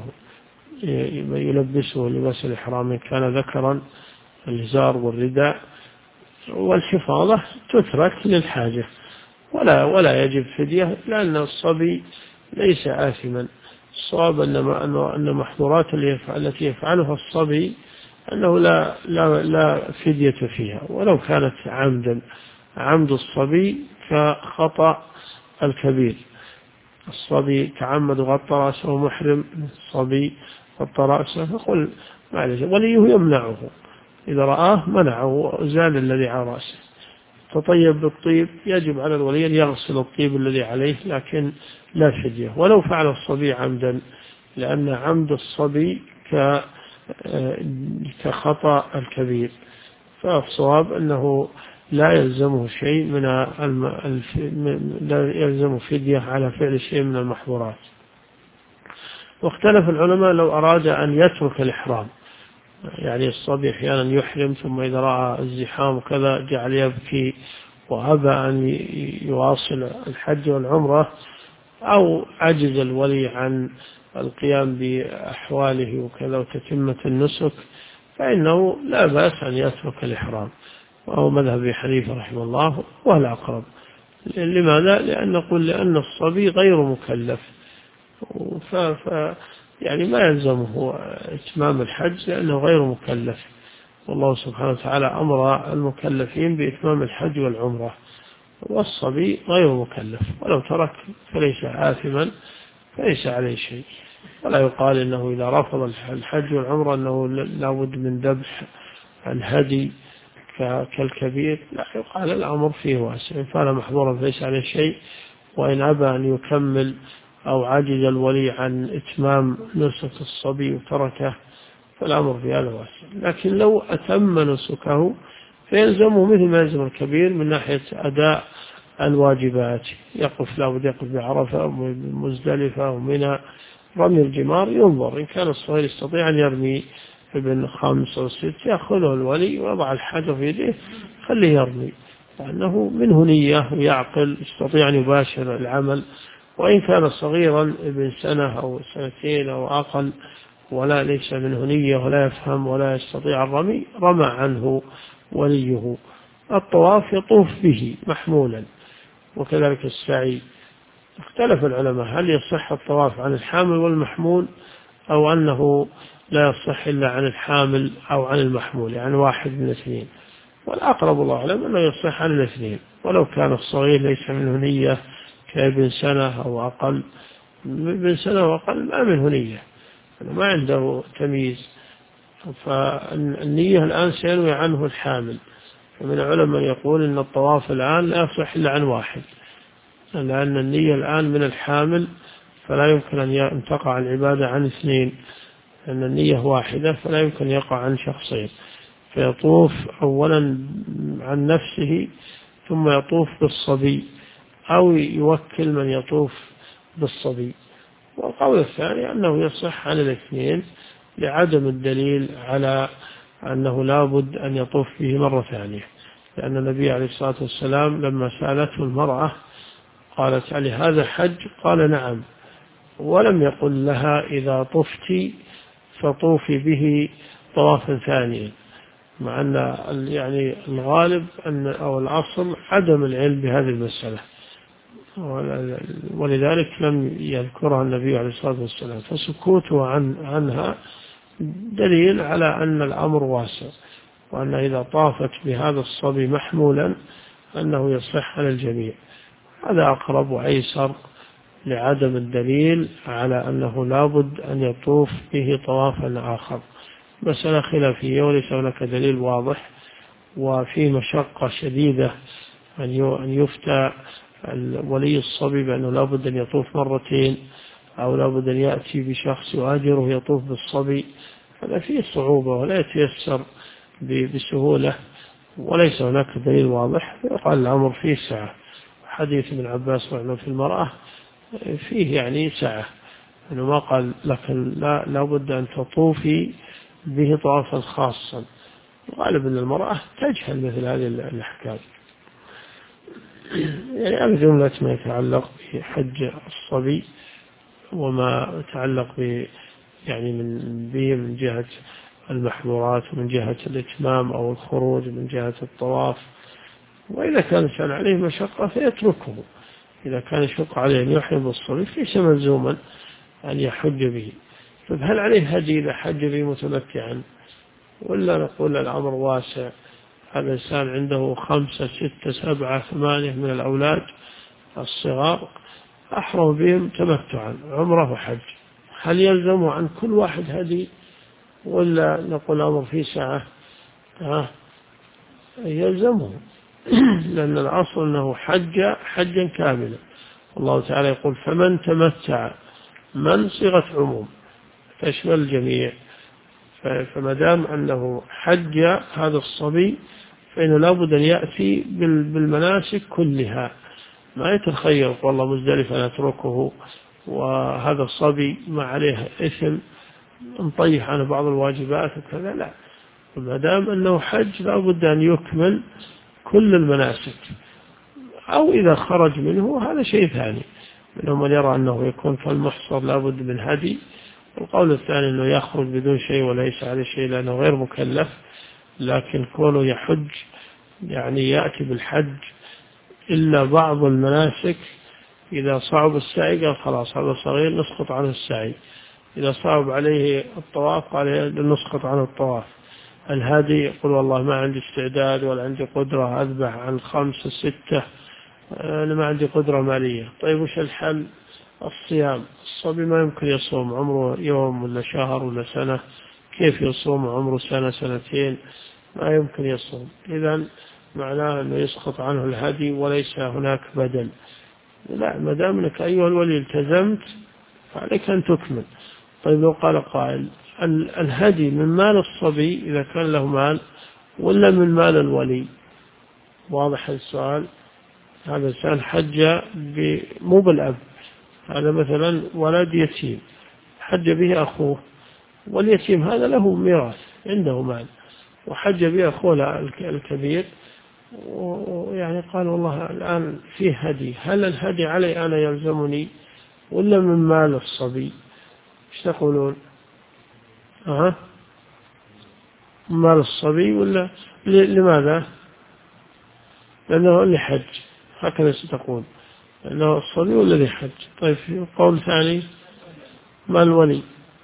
Speaker 2: يلبسه لباس الإحرام إن كان ذكرا، الإزار والرداء، والحفاظة تترك للحاجة، ولا يجب فدية، لأن الصبي ليس آثما. الصواب أن محظورات التي يفعلها الصبي أنه لا فدية فيها، ولو كانت عمدا. عمد الصبي كخطأ الكبير، الصبي تعمد غطى رأسه محرم، الصبي غطى رأسه، فقل معلش، وليه يمنعه، إذا رآه منعه وزال الذي على رأسه. تطيب بالطيب، يجب على الولي أن يغسل الطيب الذي عليه، لكن لا فدية ولو فعل الصبي عمدا، لأن عمد الصبي كخطأ الكبير. فالصواب أنه لا يلزمه شيء لا يلزم فدية على فعل شيء من المحظورات. واختلف العلماء لو أراد أن يترك الإحرام، يعني الصبي أحيانا يحرم ثم إذا رأى الزحام وكذا جعل يبكي وأبى أن يواصل الحج والعمرة، أو عجز الولي عن القيام بأحواله وكذا وتتمة النسك، فإنه لا بأس أن يترك الإحرام، وهو مذهب أبي حنيفة رحمه الله وهو الأقرب. لماذا؟ لأن الصبي غير مكلف، يعني ما يلزمه إتمام الحج لأنه غير مكلف، والله سبحانه وتعالى أمر المكلفين بإتمام الحج والعمرة، والصبي غير مكلف، ولو ترك فليس آثما، فليس عليه شيء. ولا يقال إنه إذا رفض الحج والعمرة أنه لا بد من ذبح الهدي كالكبير، لا، يقال الأمر فيه واسع، إن فعل محظورا فليس عليه شيء، وإن أبى أن يكمل أو عجز الولي عن إتمام نسك الصبي وتركه فالأمر في هذا واسع. لكن لو أتم نسكه فيلزمه مثل ما يلزم الكبير من ناحية أداء الواجبات، لا بد يقف بعرفة أو مزدلفة أو منى، رمي الجمار ينظر، إن كان الصغير يستطيع أن يرمي ابن 5 أو 6 يأخذه الولي ويضع الحجر في يده خليه يرمي، لأنه منه نية ويعقل يستطيع أن يباشر العمل. وإن كان صغيرا ابن 1 سنة أو 2 أو أقل ولا ليس منه نية ولا يفهم ولا يستطيع الرمي، رمى عنه وليه. الطواف يطوف به محمولا، وكذلك السعي. اختلف العلماء هل يصح الطواف عن الحامل والمحمول، أو أنه لا يصح إلا عن الحامل أو عن المحمول، يعني واحد من الاثنين. والأقرب الله أعلم أنه يصح عن الاثنين، ولو كان الصغير ليس منه نية كابن 1 سنة أو أقل، ابن 1 سنة وأقل ما منه نية، ما عنده تمييز، فالنية الآن سينوي عنه الحامل. فمن العلماء يقول إن الطواف الآن لا يصح إلا عن واحد، لأن النية الآن من الحامل، فلا يمكن أن تقع العبادة عن 2، لأن النية واحدة فلا يمكن يقع عن شخصين. فيطوف أولا عن نفسه ثم يطوف بالصبي أو يوكل من يطوف بالصبي. والقول الثاني أنه يصح عن الاثنين لعدم الدليل على أنه لا بد أن يطوف به مرة ثانية، لأن النبي عليه الصلاة والسلام لما سألته المرأة قالت عليه هذا حج؟ قال نعم، ولم يقل لها إذا طفت فطوفي به طوافا ثانيا، مع أن يعني الغالب أن أو الأصل عدم العلم بهذه المسألة، ولذلك لم يذكرها النبي عليه الصلاة والسلام، فسكوته عنها دليل على أن الأمر واسع، وأن إذا طافت بهذا الصبي محمولا أنه يصح على الجميع. هذا أقرب وأيسر لعدم الدليل على أنه لا بد أن يطوف به طوافا آخر. مسألة خلافية وليس هناك دليل واضح، وفي مشقة شديدة أن يفتى ولي الصبي بأنه لا بد أن يطوف مرتين، أو لا بد أن يأتي بشخص يؤاجره يطوف بالصبي. هذا فيه صعوبة ولا يتيسر بسهولة، وليس هناك دليل واضح، يقال الأمر فيه سعة. حديث ابن عباس رحمه في المرأة فيه يعني سعة، أنه ما قال لك لا بد أن تطوفي به طوافا خاصا. غالب أن المرأة تجهل مثل هذه الأحكام. يعني الجملة ما يتعلق بحج الصبي وما يتعلق يعني من جهة المحظورات ومن جهة الإتمام أو الخروج من جهة الطواف. وإذا كان الإنسان عليه مشقة فيتركه، إذا كان يشق عليه أن يحرم بالصبي ليس ملزوما أن يحج به. طيب هل عليه هدي إذا حج به متمتعا، ولا نقول الأمر واسع؟ هذا الإنسان عنده 5 6 7 8 من الأولاد الصغار أحرم بهم تمتعا عمره وحج، هل يلزم عن كل واحد هدي، ولا نقول الأمر فيه سعة؟ يلزمه لأن الأصل أنه حجا كاملا. الله تعالى يقول فمن تمتع، من صيغة عموم تشمل الجميع، فما دام أنه حج هذا الصبي فإنه لابد أن يأتي بالمناسك كلها، ما يتخير والله مزدلفة نتركه وهذا الصبي ما عليه إثم نطيح عن بعض الواجبات وكذا، لا، ما دام أنه حج لابد أن يكمل كل المناسك. أو إذا خرج منه هذا شيء ثاني، منهم من يرى أنه يكون كالمحصر لابد من هدي، والقول الثاني أنه يخرج بدون شيء وليس عليه شيء لأنه غير مكلف، لكن كونه يحج يعني يأتي بالحج إلا بعض المناسك. إذا صعب السعي قال خلاص هذا صغير نسقط عنه السعي، إذا صعب عليه الطواف قال نسقط عنه الطواف. الهادي يقول والله ما عندي استعداد ولا عندي قدرة أذبح عن 5 6، أنا ما عندي قدرة مالية. طيب وش الحل؟ الصيام. الصبي ما يمكن يصوم، عمره يوم ولا شهر ولا سنة، كيف يصوم عمره 1 2 سنة؟ ما يمكن يصوم. إذن معناه أنه يسقط عنه الهدي وليس هناك بدل. لا، ما دام أنك أيها الولي التزمت فعليك أن تكمل. طيب لو قال قائل الهدي من مال الصبي إذا كان له مال ولا من مال الولي؟ واضح السؤال. هذا إنسان حج مو بالأب، هذا مثلا ولد يتيم حج به أخوه، واليتيم هذا له ميراث عنده مال، وحج به أخوه الكبير، ويعني قال والله الآن فيه هدي، هل الهدي علي أنا يلزمني ولا من مال الصبي؟ ايش تقولون؟ مال الصبي ولا لماذا؟ لأنه اللي حج، هكذا ستقول، لأنه الصبي ولا اللي حج. طيب في قول ثاني مال الولي،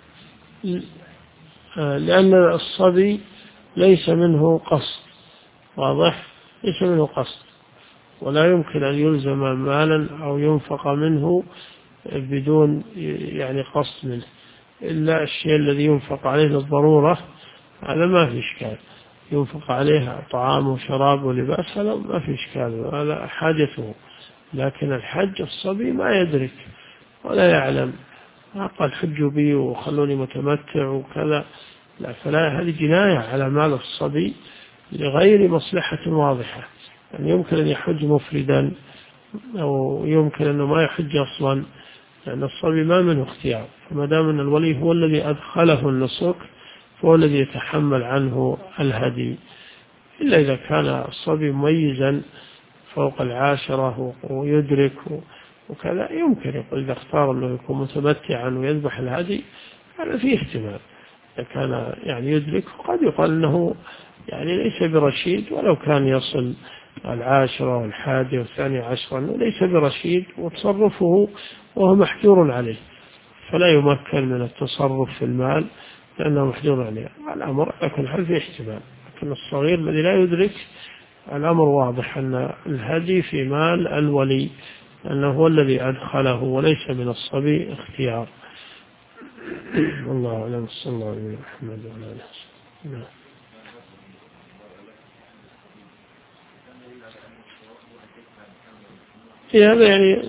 Speaker 2: لأن الصبي ليس منه قصد، واضح، ليس منه قصد، ولا يمكن أن يلزم مالا أو ينفق منه بدون يعني قصد منه، إلا الشيء الذي ينفق عليه للضرورة هذا ما في إشكال، ينفق عليه طعام وشراب ولباس هذا ما في إشكال، هذا حاجته. لكن الحج الصبي ما يدرك ولا يعلم، قال حجوا بي وخلوني متمتع وكذا، لا، فلا، هذه جناية على مال الصبي لغير مصلحة واضحة. يعني يمكن أن يحج مفردا أو يمكن أنه ما يحج أصلا، لأن الصبي ما منه اختيار. فما دام أن الولي هو الذي أدخله النسك فهو الذي يتحمل عنه الهدي، إلا إذا كان الصبي مميزا فوق 10 ويدرك وكذا، يمكن يقول إذا اختار أنه يكون متمتعا ويذبح الهدي هذا فيه احتمال. إذا كان يعني يدرك قد يقال أنه يعني ليس برشيد، ولو كان يصل 10 والحادي والثاني عشر أنه ليس برشيد وتصرفه وهو محجور عليه، فلا يمكن من التصرف في المال لأنه محجور عليه الأمر. لكن هل في احتمال، لكن الصغير الذي لا يدرك الأمر واضح أن الهدي في مال الولي، أنه هو الذي أدخله وليس من الصبي اختيار. الله أعلم. صلى الله عليه وسلم. هذا يعني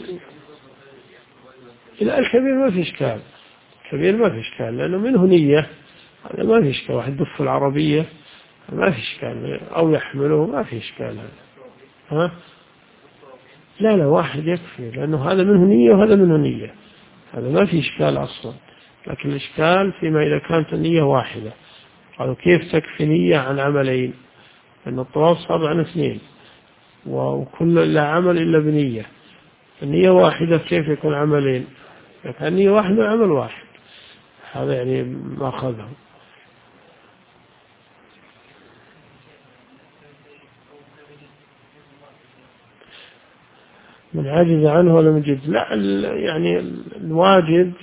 Speaker 2: الكبير ما في إشكال، الكبير ما في إشكال لأنه منه نية، هذا ما في إشكال. واحد دف العربية ما في إشكال، أو يحمله ما في إشكال هذا. ها؟ لا واحد يكفي، لأنه هذا منه نية وهذا منه نية، هذا ما في إشكال أصلا. لكن الإشكال فيما إذا كانت النية واحدة. قالوا كيف تكفي نية عن عملين؟ لأن الطواف صار عن 2 وكل لا عمل إلا بنية. النية واحدة كيف يكون عملين؟ لكن النية واحدة عمل واحد، هذا يعني ما أخذه. من عجز عنه ولم يجد، لا يعني الواجب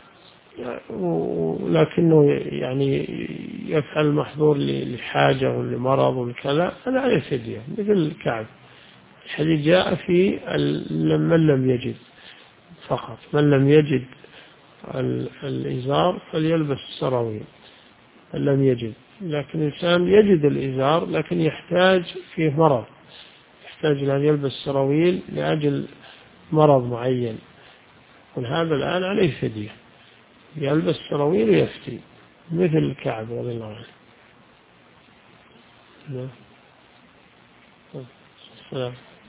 Speaker 2: ولكنه يعني يفعل المحظور لحاجة ولمرض ولكذا، هذا عليه فدية مثل الكعب. الحديث جاء في من لم يجد فقط، من لم يجد الإزار فليلبس السراويل، من لم يجد. لكن الإنسان يجد الإزار لكن يحتاج فيه مرض، يحتاج أن يلبس سراويل لأجل مرض معين، وهذا الآن عليه فدية، يلبس سراويل ويفتي مثل الكعب رضي الله عنه. نعم.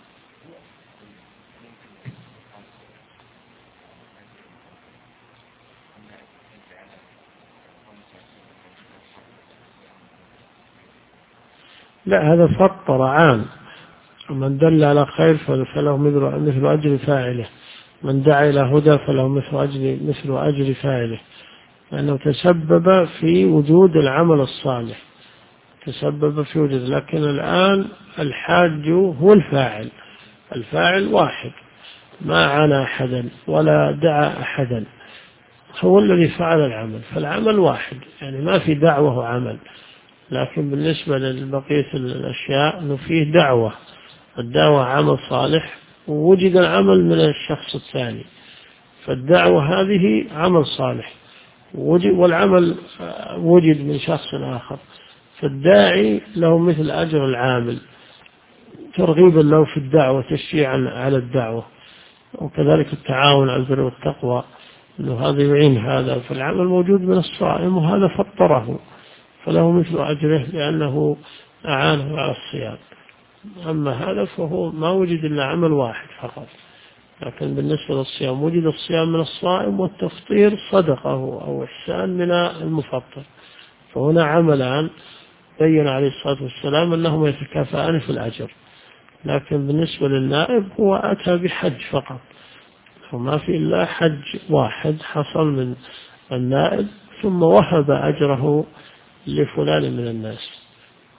Speaker 2: لا هذا فطر عام، من دل على خير فله مثل أجر فاعله، من دعا إلى هدى فله مثل أجر فاعله، لأنه تسبب في وجود العمل الصالح، تسبب في وجود. لكن الآن الحاج هو الفاعل، الفاعل واحد ما عانى أحدا ولا دعا أحدا، هو الذي فعل العمل، فالعمل واحد يعني ما في دعوة وعمل. لكن بالنسبة لبقية الأشياء أنه فيه دعوة، الدعوة عمل صالح ووجد العمل من الشخص الثاني، فالدعوة هذه عمل صالح والعمل وجد من شخص آخر، فالداعي له مثل أجر العامل ترغيبا له في الدعوة، تشجيعا على الدعوة. وكذلك التعاون على البر والتقوى، أنه هذا يعين هذا، فالعمل موجود من الصائم وهذا فطره فله مثل أجره لأنه أعانه على الصيام. أما هذا فهو ما وجد إلا عمل واحد فقط. لكن بالنسبة للصيام وجد الصيام من الصائم والتفطير صدقه أو إحسان من المفطر، فهنا عملان بين عليه الصلاة والسلام أنهما يتكافئان في الأجر. لكن بالنسبة للنائب هو أتى بحج فقط، وما في إلا حج واحد حصل من النائب ثم وهب أجره لفلان من الناس.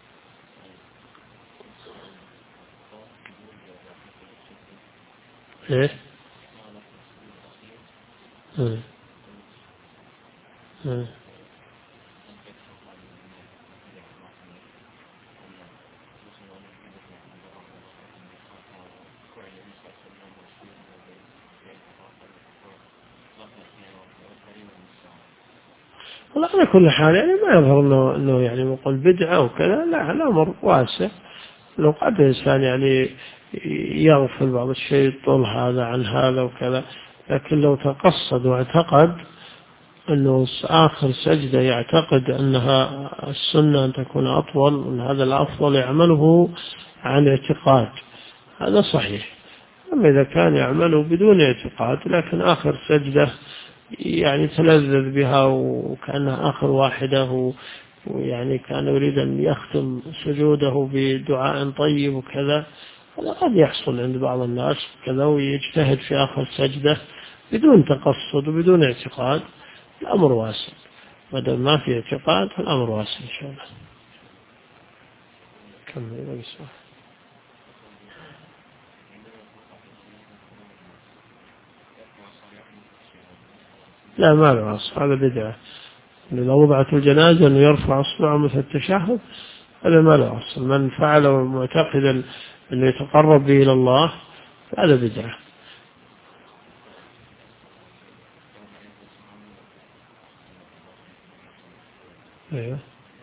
Speaker 2: إيه؟ والله على كل حال يعني ما يظهر أنه يعني نقول بدعة وكذا، لا الأمر واسع. لو قد الإنسان يعني يغفل بعض الشيء طول هذا عن هذا وكذا، لكن لو تقصد واعتقد أنه آخر سجدة يعتقد أنها السنة أن تكون أطول وأن هذا الأفضل يعمله عن اعتقاد، هذا صحيح. أما إذا كان يعمله بدون اعتقاد لكن آخر سجدة يعني تلذذ بها وكأنها آخر واحدة، ويعني كان يريد أن يختم سجوده بدعاء طيب وكذا، هذا قد يحصل عند بعض الناس كذا، ويجتهد في آخر سجدة بدون تقصد وبدون اعتقاد. الأمر واسع، ما دام ما في اعتقاد فالأمر واسع إن شاء الله. كمل بسم. لا ما له أصل، هذا بدعة. إذا وضعت الجنازة أنه يرفع أصبعه مثل التشهد، هذا ما له أصل. من فعله معتقدا أنه يتقرب به إلى الله هذا بدعة. أيوه.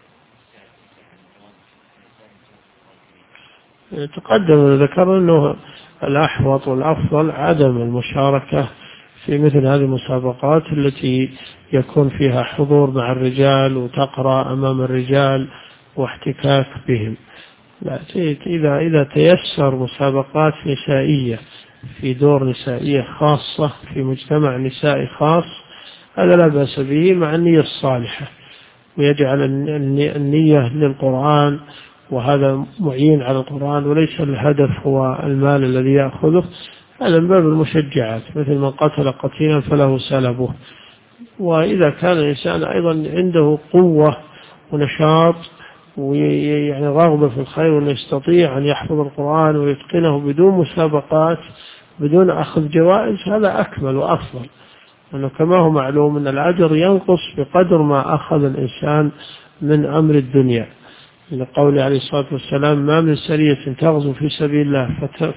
Speaker 2: تقدم وذكر أنه الأحوط والأفضل عدم المشاركة في مثل هذه المسابقات التي يكون فيها حضور مع الرجال وتقرأ أمام الرجال واحتكاك بهم. لا، إذا تيسر مسابقات نسائية في دور نسائية خاصة في مجتمع نسائي خاص، هذا لا بأس به مع النية الصالحة، ويجعل النية للقرآن، وهذا معين على القرآن وليس الهدف هو المال الذي يأخذه. هذا من باب المشجعات، مثل من قتل قتيلا فله سلبه. وإذا كان الإنسان أيضا عنده قوة ونشاط ويعني رغبة في الخير وأنه يستطيع أن يحفظ القرآن ويتقنه بدون مسابقات بدون أخذ جوائز، هذا أكمل وأفضل. أنه كما هو معلوم أن الأجر ينقص بقدر ما أخذ الإنسان من أمر الدنيا، لقول عليه الصلاة والسلام: ما من سرية تغزو في سبيل الله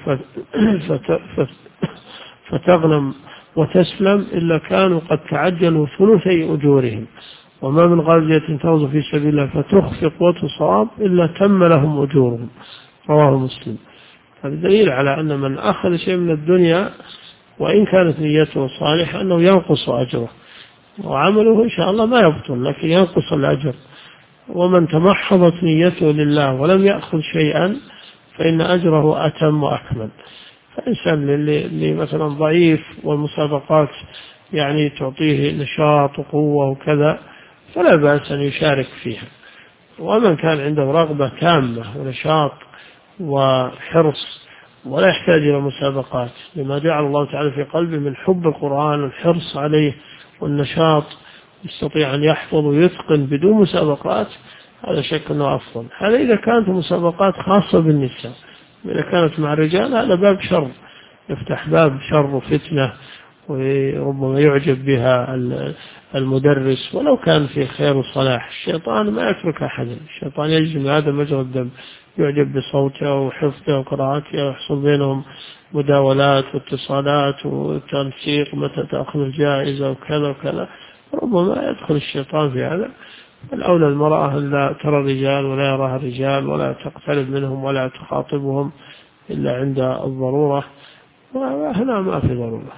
Speaker 2: فتغنم وتسلم إلا كانوا قد تعجلوا ثلثي أجورهم، وما من غازية تغزو في سبيل الله فتخفق وتصاب إلا تم لهم أجورهم. رواه مسلم. هذا دليل على أن من أخذ شيء من الدنيا وإن كانت نيته صالحة أنه ينقص أجره، وعمله إن شاء الله ما يبطل لكن ينقص الأجر. ومن تمحضت نيته لله ولم يأخذ شيئا فإن أجره أتم وأكمل. فإنسان اللي مثلا ضعيف والمسابقات يعني تعطيه نشاط وقوة وكذا فلا بأس أن يشارك فيها. ومن كان عنده رغبة تامة ونشاط وحرص ولا يحتاج إلى مسابقات، لما جعل الله تعالى في قلبه من حب القرآن والحرص عليه والنشاط، يستطيع أن يحفظ ويتقن بدون مسابقات، هذا شك أنه أفضل. هذا إذا كانت مسابقات خاصة بالنساء. إذا كانت مع الرجال هذا باب شر، يفتح باب شر وفتنة، وربما يعجب بها المدرس ولو كان في خير وصلاح. الشيطان ما يترك أحدا، الشيطان يجري من هذا مجرى الدم، يعجب بصوته وحفظه وقراءته، ويحصل بينهم مداولات واتصالات وتنسيق متى تأخذ الجائزة وكذا وكذا. ربما يدخل الشيطان في هذا. الأولى المرأة لا ترى الرجال ولا يراها الرجال ولا تقترب منهم ولا تخاطبهم إلا عند الضرورة، وهنا ما في ضرورة.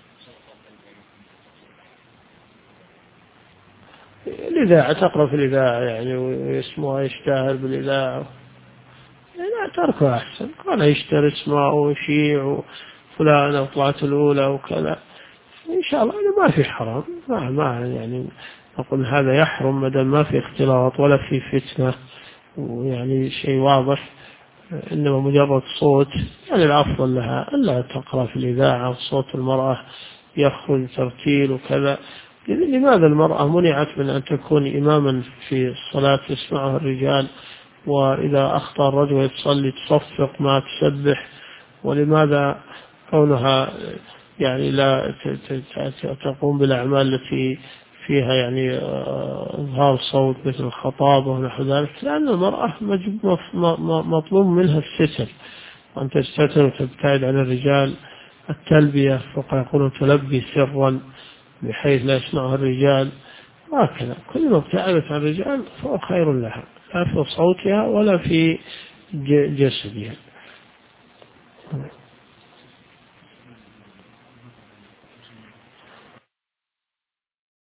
Speaker 2: الإذاعة تقرأ في الإذاعة يعني ويسمعها يشتهر بالإذاعة، لا تركه أحسن. كان يشتري اسمه ويشيع وفلانة طلعت الأولى وكذا، إن شاء الله ما في حرام، ما يعني نقول هذا يحرم ما دام ما في اختلاط ولا في فتنة ويعني شيء واضح، إنما مجرد صوت. يعني الأفضل لها ألا تقرأ في الإذاعة وصوت المرأة يخرج ترتيل وكذا. لماذا المرأة منعت من أن تكون إماما في الصلاة يسمعها الرجال، وإذا أخطأ الرجل يتصلي تصفق ما تسبح؟ ولماذا كونها يعني لا تقوم بالأعمال التي فيها يعني إظهار صوت مثل الخطابة ونحو ذلك؟ لأن المرأة مطلوب منها الستر، وأن تستتر وتبتعد عن الرجال. التلبية فوق يقولون تلبي سرا بحيث لا يسمعها الرجال، هكذا كل ما ابتعدت عن الرجال فهو خير لها، لا في صوتها ولا في جسدها.